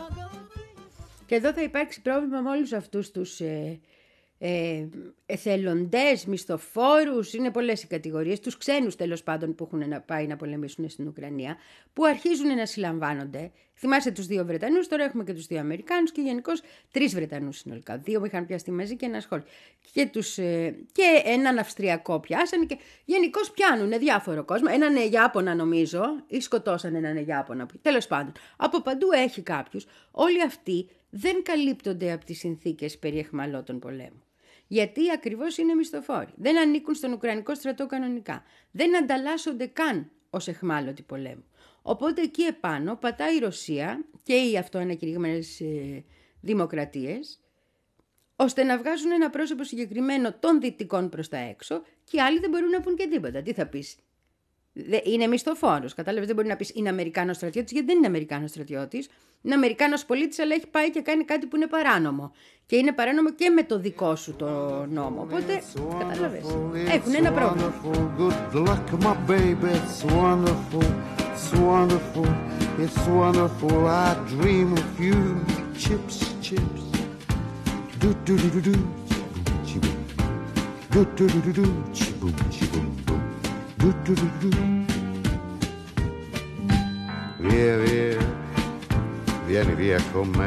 Και εδώ θα υπάρξει πρόβλημα με όλους αυτούς τους ε, ε, εθελοντές, μισθοφόρους, είναι πολλές οι κατηγορίες, τους ξένους τέλος πάντων που έχουν να πάει να πολεμήσουν στην Ουκρανία, που αρχίζουν να συλλαμβάνονται. Θυμάστε τους δύο Βρετανούς, τώρα έχουμε και τους δύο Αμερικάνους και γενικώς τρεις Βρετανούς συνολικά. Δύο που είχαν πιαστεί μαζί και ένα σχόλιο. Και, τους, ε, και έναν Αυστριακό πιάσανε και γενικώς πιάνουν διάφορο κόσμο. Έναν Ιάπωνα νομίζω, ή σκοτώσαν έναν Ιάπωνα. Τέλος πάντων, από παντού έχει κάποιους. Όλοι αυτοί δεν καλύπτονται από τις συνθήκες περί εχμαλώτων πολέμου. Γιατί ακριβώς είναι μισθοφόροι. Δεν ανήκουν στον Ουκρανικό στρατό κανονικά. Δεν ανταλλάσσονται καν ως εχμάλωτοι πολέμου. Οπότε εκεί επάνω πατάει η Ρωσία και οι αυτοανακηρυγμένες ε, δημοκρατίες, ώστε να βγάζουν ένα πρόσωπο συγκεκριμένο των δυτικών προς τα έξω και οι άλλοι δεν μπορούν να πούν και τίποτα. Τι θα πεις? Είναι μισθοφόρος. Κατάλαβες, δεν μπορεί να πεις είναι Αμερικάνος στρατιώτης, γιατί δεν είναι Αμερικάνος στρατιώτης. Είναι Αμερικάνος πολίτης, αλλά έχει πάει και κάνει κάτι που είναι παράνομο. Και είναι παράνομο και με το δικό σου το νόμο. Οπότε, κατάλαβες, έχουν ένα πρόβλημα. Good luck, my baby, it's wonderful, it's wonderful, it's wonderful. I dream of you, chips, chips. Do do do do do, chiboom, do do do do do, chiboom, chiboom, boom, do do do do. Via, via, vieni via con me.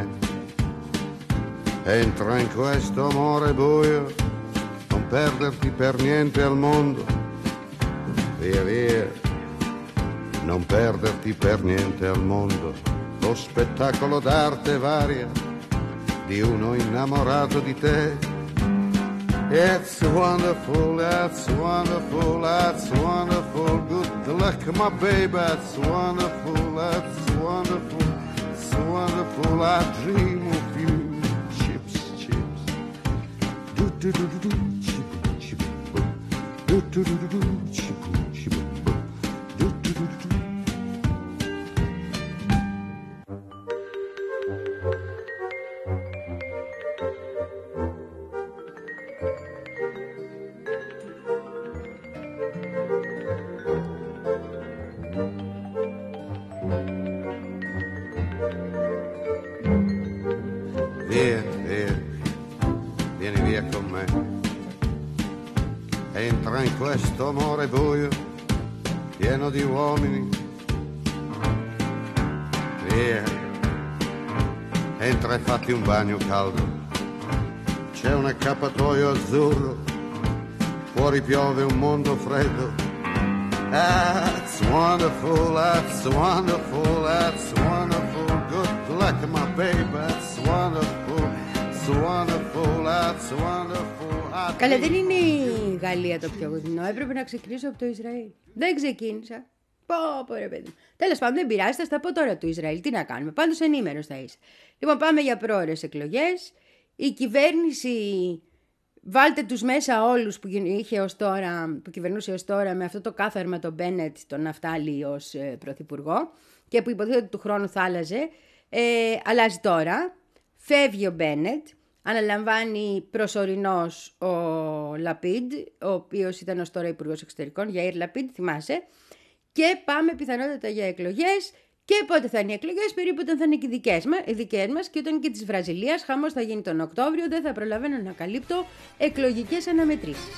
Entra in questo amore buio, non perderti per niente al mondo. Via, via, non perderti per niente al mondo. Lo spettacolo d'arte varia di uno innamorato di te. It's wonderful, it's wonderful, it's wonderful. Good luck, my baby, it's wonderful, it's wonderful, it's wonderful. I dream of you, chips, chips. Do do do do do, chip, chip, boom. Do do do do do, chip, chip, boom. Do do do do do. Via, via, vieni via con me. Entra in questo amore buio, pieno di uomini. Via, entra e fatti un bagno caldo. C'è un accappatoio azzurro, fuori piove un mondo freddo. That's wonderful, that's wonderful, that's wonderful. Good luck, my baby, that's wonderful, it's wonderful, that's wonderful. I Καλά, δεν είναι η Γαλλία το πιο κοντινό. Έπρεπε να ξεκινήσω από το Ισραήλ. Δεν ξεκίνησα. Πω, πω ρε παιδί μου. Τέλος πάντων, δεν πειράζει, θα στα πω τώρα του Ισραήλ. Τι να κάνουμε, πάντως ενήμερος θα είσαι. Λοιπόν, πάμε για πρόωρες εκλογές. Η κυβέρνηση, βάλτε τους μέσα όλους που, είχε ως τώρα, που κυβερνούσε ως τώρα με αυτό το κάθαρμα τον Μπένετ, τον Ναφτάλη ως ε, πρωθυπουργό και που υποτίθεται ότι του χρόνου θα άλλαζε. Ε, αλλάζει τώρα. Φεύγει ο Μπένετ. Αναλαμβάνει προσωρινός ο Λαπίντ, ο οποίος ήταν ως τώρα υπουργός εξωτερικών, Γιαΐρ Λαπίντ, θυμάσαι. Και πάμε πιθανότατα για εκλογές. Και πότε θα είναι οι εκλογές, περίπου όταν θα είναι και οι δικές μας, οι δικές μας και όταν και της Βραζιλίας. Χαμός θα γίνει τον Οκτώβριο, δεν θα προλαβαίνω να καλύπτω εκλογικές αναμετρήσεις.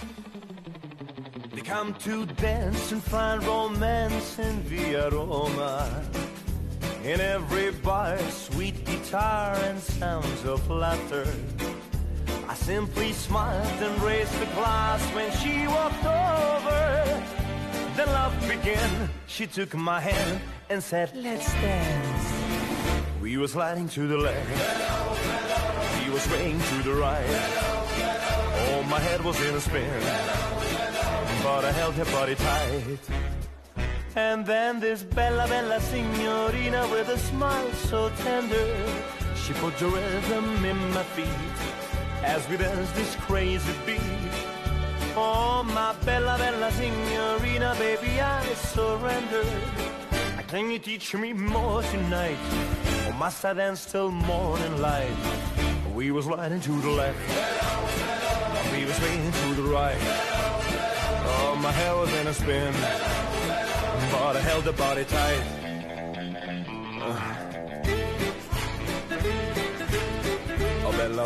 They come to dance and find romance in Via Roma. In every bar, sweet guitar and sounds of laughter. I simply smiled and raised the glass when she walked over. Then love began. She took my hand and said, let's dance. We were sliding to the left. He was swaying to the right. Oh, my head was in a spin. But I held her body tight. And then this bella, bella signorina with a smile so tender, she put the rhythm in my feet as we danced this crazy beat. Oh, my bella, bella signorina, baby, I surrender. Can you teach me more tonight? Or must I dance till morning light? We was sliding to the left. We was swinging to the right. Oh, my hair was in a spin. But I held the body tight. Uh. Oh, bello.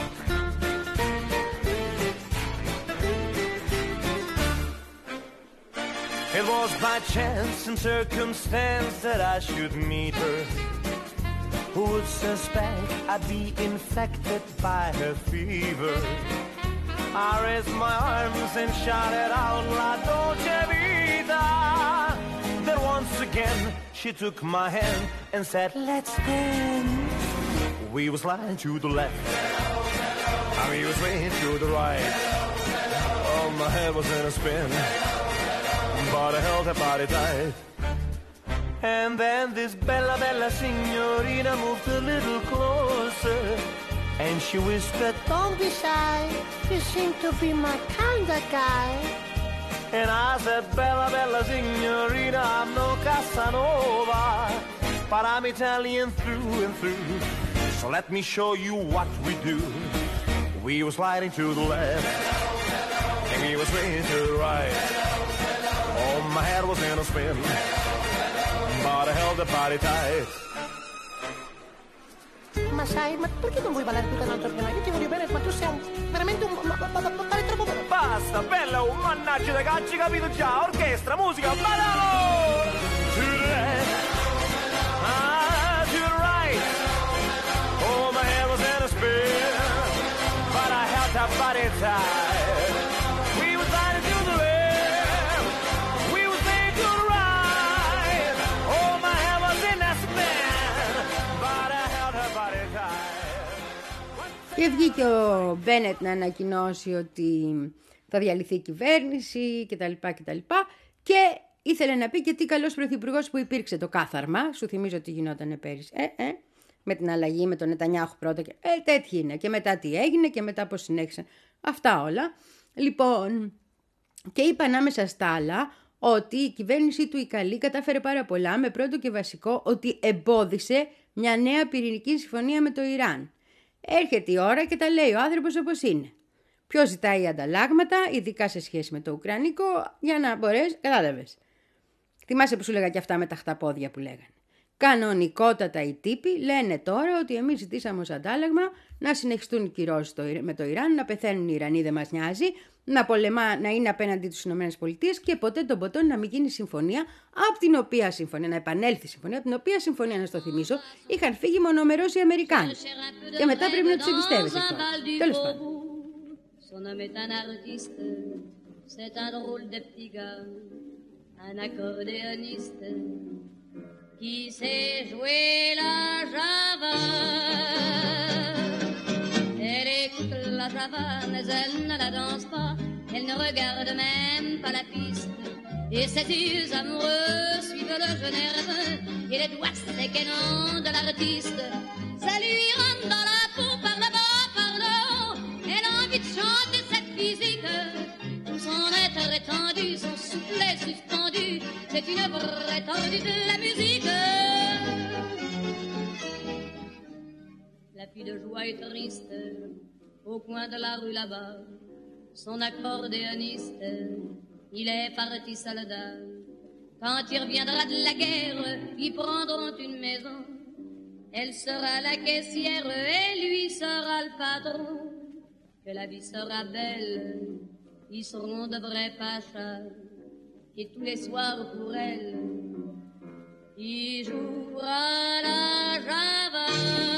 It was by chance and circumstance that I should meet her. Who would suspect I'd be infected by her fever? I raised my arms and shouted out, La Dolce Vita. Then once again, she took my hand and said, let's dance. We was lying to the left, and we was swaying to the right. Oh, my head was in a spin, but I held her body tight. And then this bella, bella signorina moved a little closer, and she whispered, don't be shy, you seem to be my kind of guy. And I said, bella, bella signorina, I'm no Casanova, but I'm Italian through and through. So let me show you what we do. We were sliding to the left, and we were swinging to the right. Oh, my head was in a spin, but I held the body tight. Ma sai, ma perché non vuoi ballare tutto un altro piano? Io ti voglio bene, ma tu sei un, veramente un... Ma, ma, ma, pare troppo bello. Basta, bella, un mannaggia da cacci, capito già? Orchestra, musica, ballalo! To the left, ah, to the right. Oh, my head was in a spin, but I held that body tight. We were sliding to the left, we were staying to the right. Oh, my head was in a spin, but I held her body tight. Και βγήκε ο Μπένετ να ανακοινώσει ότι θα διαλυθεί η κυβέρνηση κτλ. κτλ. Και ήθελε να πει και τι καλός πρωθυπουργός που υπήρξε το κάθαρμα. Σου θυμίζω ότι γινόταν πέρυσι. Ε, ε, με την αλλαγή, με τον Νετανιάχου πρώτα. Και, ε, τέτοιοι είναι. Και μετά τι έγινε και μετά πώς συνέχισαν. Αυτά όλα. Λοιπόν, και είπα ανάμεσα στα άλλα ότι η κυβέρνησή του η καλή κατάφερε πάρα πολλά, με πρώτο και βασικό ότι εμπόδισε μια νέα πυρηνική συμφωνία με το Ιράν. Έρχεται η ώρα και τα λέει ο άνθρωπος όπως είναι. Ποιος ζητάει ανταλλάγματα, ειδικά σε σχέση με το Ουκρανικό, για να μπορέσει, κατάλαβες. Θυμάσαι που σου λέγα και αυτά με τα χταπόδια που λέγανε. Κανονικότατα οι τύποι λένε τώρα ότι εμείς ζητήσαμε ως αντάλλαγμα να συνεχιστούν οι κυρώσεις με το Ιράν, να πεθαίνουν οι Ιρανοί, δεν μας νοιάζει, να πολεμά, να είναι απέναντι τους ΗΠΑ και ποτέ τον ποτέ να μην γίνει συμφωνία, από την οποία συμφωνία, να επανέλθει συμφωνία, από την οποία συμφωνία, να στο θυμίσω, είχαν φύγει μονομερώς οι Αμερικάνοι. Και μετά πρέπει να τους εμπιστεύεσαι. Τέλος πάντων. Son homme est un artiste, c'est un drôle de petit gars, un accordéoniste qui sait jouer la java. java, mais elle ne la danse pas. Elle ne regarde même pas la piste. Et ses yeux amoureux suivent le jeu nerveux et les doigts séquennants de l'artiste. Ça lui rentre dans la peau par le bas, par le haut. Elle a envie de chanter cette musique. Tout son être étendu, son soufflet suspendu. C'est une vraie tendue de la musique. La fille de joie est triste au coin de la rue là-bas. Son accordéoniste, il est parti soldat. Quand il reviendra de la guerre, ils prendront une maison. Elle sera la caissière et lui sera le patron. Que la vie sera belle, ils seront de vrais pachas. Et tous les soirs pour elle, il jouera la java.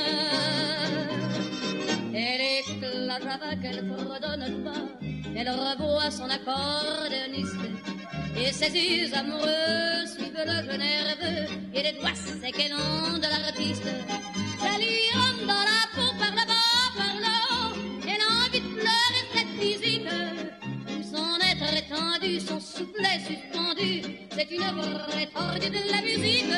Elle écoute la java qu'elle fredonne pas. Elle revoit son accordéoniste. Et ses yeux amoureux suivent le jeu nerveux et les doigts séquennants de l'artiste. Ça lui rentre dans la peau par le bas, par le haut. Elle a envie de pleurer cette musique. Tout son être étendu, son soufflet suspendu. C'est une vraie tordue de la musique.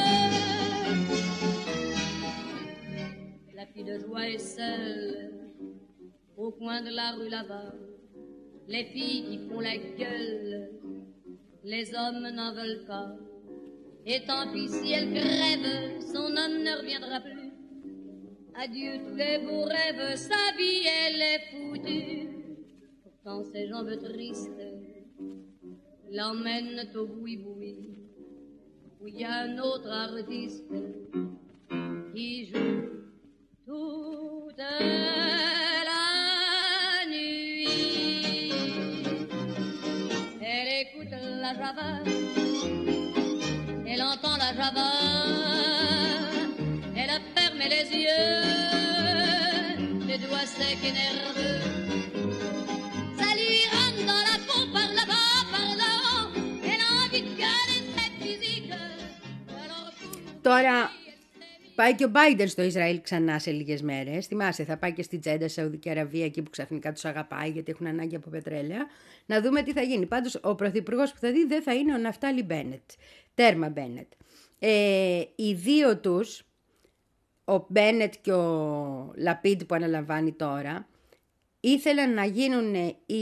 La fille de joie est seule au coin de la rue là-bas. Les filles qui font la gueule, les hommes n'en veulent pas. Et tant pis si elle crève, son homme ne reviendra plus. Adieu tous les beaux rêves, sa vie elle est foutue. Pourtant ses jambes tristes l'emmènent au boui-boui, où il y a un autre artiste qui joue toute la nuit. Elle écoute la java, elle entend la java, elle a fermé les yeux, les doigts secs et nerveux. Ça lui rentre dans la peau par le bas, par le haut, elle a envie de gueuler cette musique. Alors... Τώρα πάει και ο Μπάιντεν στο Ισραήλ ξανά σε λίγες μέρες. Θυμάσαι, θα πάει και στη Τζέντα, Σαουδική Αραβία, εκεί που ξαφνικά τους αγαπάει γιατί έχουν ανάγκη από πετρέλαια. Να δούμε τι θα γίνει. Πάντως, ο πρωθυπουργός που θα δει δεν θα είναι ο Ναφτάλι Μπένετ. Τέρμα Μπένετ. Ε, οι δύο τους, ο Μπένετ και ο Λαπίντ που αναλαμβάνει τώρα, ήθελαν να γίνουν οι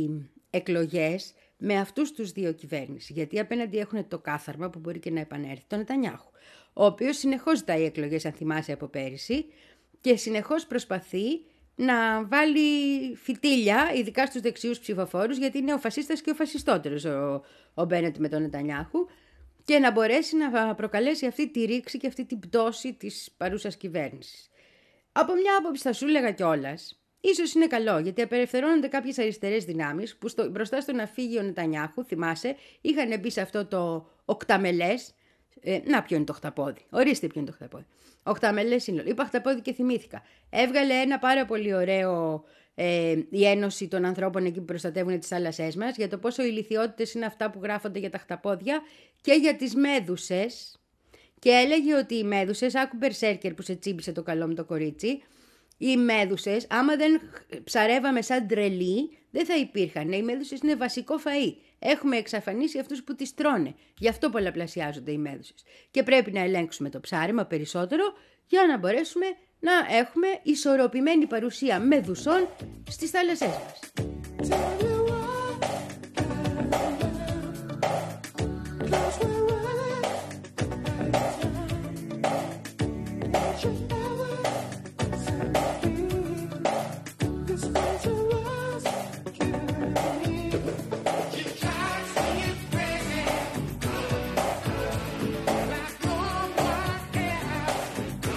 εκλογές με αυτούς τους δύο κυβέρνηση. Γιατί απέναντι έχουν το κάθαρμα που μπορεί και να επανέλθει, τον Νετανιάχου, ο οποίος συνεχώς ζητάει εκλογές, αν θυμάσαι από πέρυσι, και συνεχώς προσπαθεί να βάλει φυτίλια, ειδικά στους δεξιούς ψηφοφόρους, γιατί είναι ο φασίστας και ο φασιστότερος ο, ο Μπένετ με τον Νετανιάχου, και να μπορέσει να προκαλέσει αυτή τη ρήξη και αυτή την πτώση της παρούσας κυβέρνησης. Από μια άποψη θα σου έλεγα κιόλας, ίσως είναι καλό, γιατί απελευθερώνονται κάποιες αριστερές δυνάμεις που στο, μπροστά στο να φύγει ο Νετανιάχου, θυμάσαι, είχαν μπει σε αυτό το οκταμελές. Ε, να, ποιο είναι το οχταπόδι. Ορίστε ποιο είναι το οχταπόδι. Οχταμελές σύνολο. Είπα οχταπόδι και θυμήθηκα. Έβγαλε ένα πάρα πολύ ωραίο ε, η Ένωση των ανθρώπων εκεί που προστατεύουν τις θάλασσές μας, για το πόσο ηλιθιότητες είναι αυτά που γράφονται για τα χταπόδια και για τις μέδουσες. Και έλεγε ότι οι μέδουσες, άκου Μπερσέρκερ που σε τσίμπησε το καλό μου το κορίτσι, οι μέδουσες, άμα δεν ψαρεύαμε σαν τρελοί, δεν θα υπήρχαν. Οι μέδουσες είναι βασικό φαΐ. Έχουμε εξαφανίσει αυτούς που τις τρώνε. Γι' αυτό πολλαπλασιάζονται οι μέδουσες. Και πρέπει να ελέγξουμε το ψάρεμα περισσότερο για να μπορέσουμε να έχουμε ισορροπημένη παρουσία μεδουσών στις θάλασσές μας.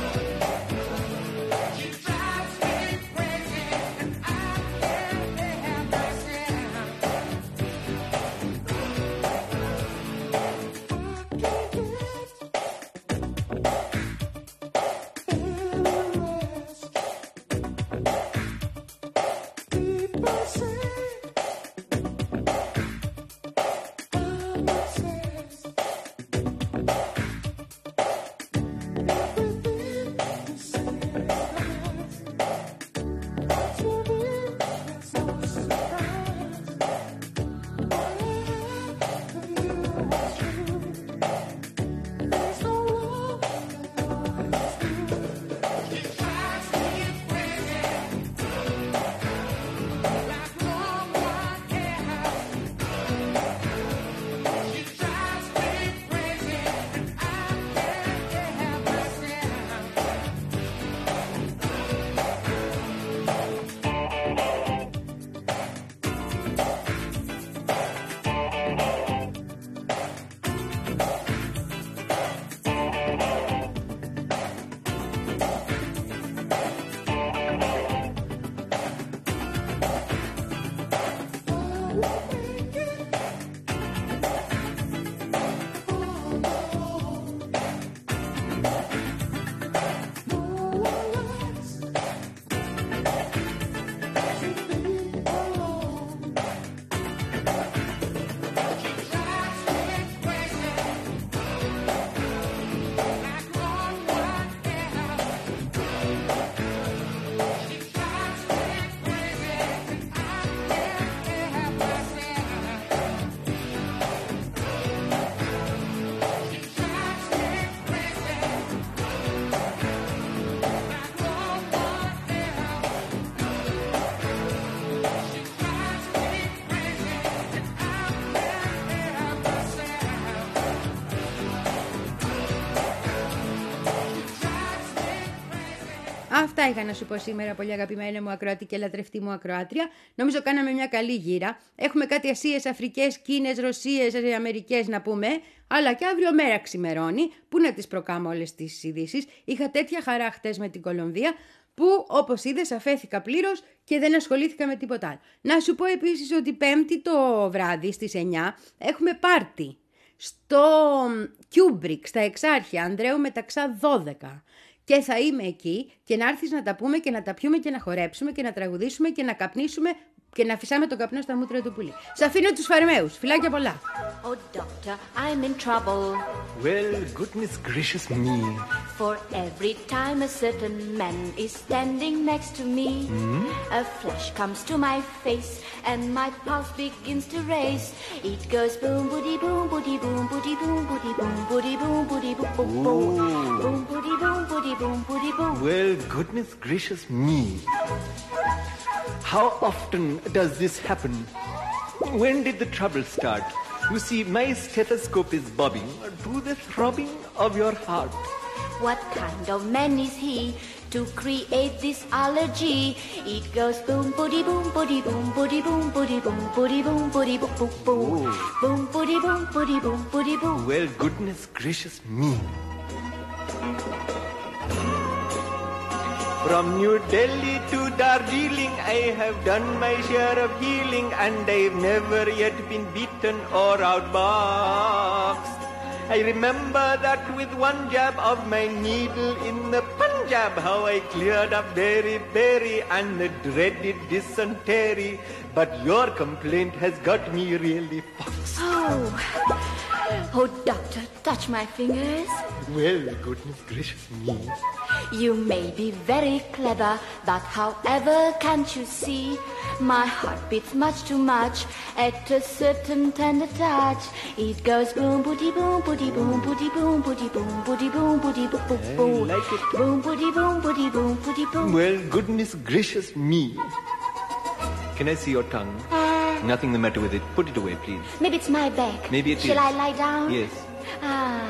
Drives me crazy and I can't Αυτά είχα να σου πω σήμερα, πολύ αγαπημένη μου ακροατή και λατρευτή μου ακροάτρια. Νομίζω κάναμε μια καλή γύρα. Έχουμε κάτι Ασίες, Αφρικές, Κίνες, Ρωσίες, Αμερικές να πούμε. Αλλά και αύριο μέρα ξημερώνει. Πού να τις προκάμω όλες τις ειδήσεις. Είχα τέτοια χαρά χτες με την Κολομβία, που όπως είδες αφέθηκα πλήρως και δεν ασχολήθηκα με τίποτα άλλο. Να σου πω επίσης ότι Πέμπτη το βράδυ στις εννιά έχουμε πάρτι στο Κιούμπρικ, στα Εξάρχεια, Ανδρέου Μεταξά δώδεκα. Και θα είμαι εκεί και να έρθεις να τα πούμε και να τα πιούμε και να χορέψουμε και να τραγουδήσουμε και να καπνίσουμε και να φυσάμε τον καπνό στα μούτρα του πουλί. Σ' αφήνω τους φαρμαίους. Φιλάκια πολλά. Oh, doctor, I'm in trouble. Well, goodness gracious me. For every time a certain man is standing next to me, Hmm? a flash comes to my face and my pulse begins to race. It goes boom, boody, boom, boody, boom, boody, boom, boody, boom, boody, boom, boody, boom, boom, boom, boom, boody, boom, boody, boom, boody, boom. Well, goodness gracious me. How often does this happen? When did the trouble start? You see, my stethoscope is bobbing to the throbbing of your heart. What kind of man is he to create this allergy? It goes boom, boody, boom, boody, boom, boody, boom, boody, boom, boody, boom, boody, boom, boom, boom, boom, boody, boom, boody, boom, boody, boom. Well, goodness gracious me. From New Delhi to Darjeeling, I have done my share of healing, and I've never yet been beaten or outboxed. I remember that with one jab of my needle in the Punjab, how I cleared up very, very and the dreaded dysentery. But your complaint has got me really foxed. Oh, oh, doctor, touch my fingers. Well, goodness gracious me. You may be very clever, but however can't you see? My heart beats much too much at a certain tender touch. It goes boom, boody, boom, boody, boom, boody, boom, boody, boom, boody, boom, boody, boom, boom, boom. I like it. Boom, boody, boom, boody, boom, boody, boom. Well, goodness gracious me. Can I see your tongue? Nothing the matter with it. Put it away, please. Maybe it's my back. Maybe it Shall is. I lie down? Yes. Ah.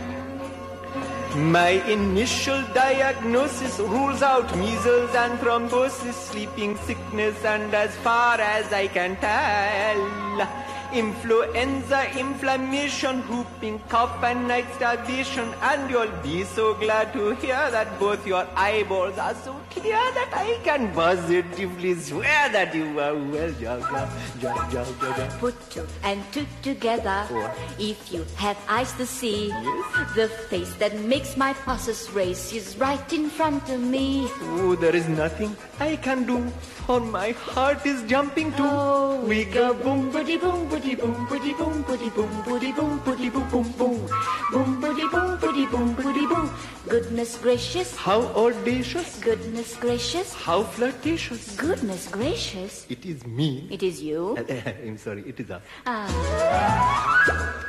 My initial diagnosis rules out measles and thrombosis, sleeping sickness, and as far as I can tell, influenza, inflammation, whooping cough, and night starvation. And you'll be so glad to hear that both your eyeballs are so clear that I can positively swear that you are well. Ja, ja, ja, ja, ja, ja. Put two and two together. Four. If you have eyes to see, the face that makes my pulses race is right in front of me. Oh, there is nothing I can do, for my heart is jumping too. Oh, we go boom, boody, boom, boody, boom, boody, boom, boody, boom, boody, boom, boody, boom, boom, boom, boom, boody, boom, boody, boom, boody, boom. Goodness gracious! How audacious! Goodness gracious! How flirtatious! Goodness gracious! It is me. It is you. I'm sorry, it is us. Ah.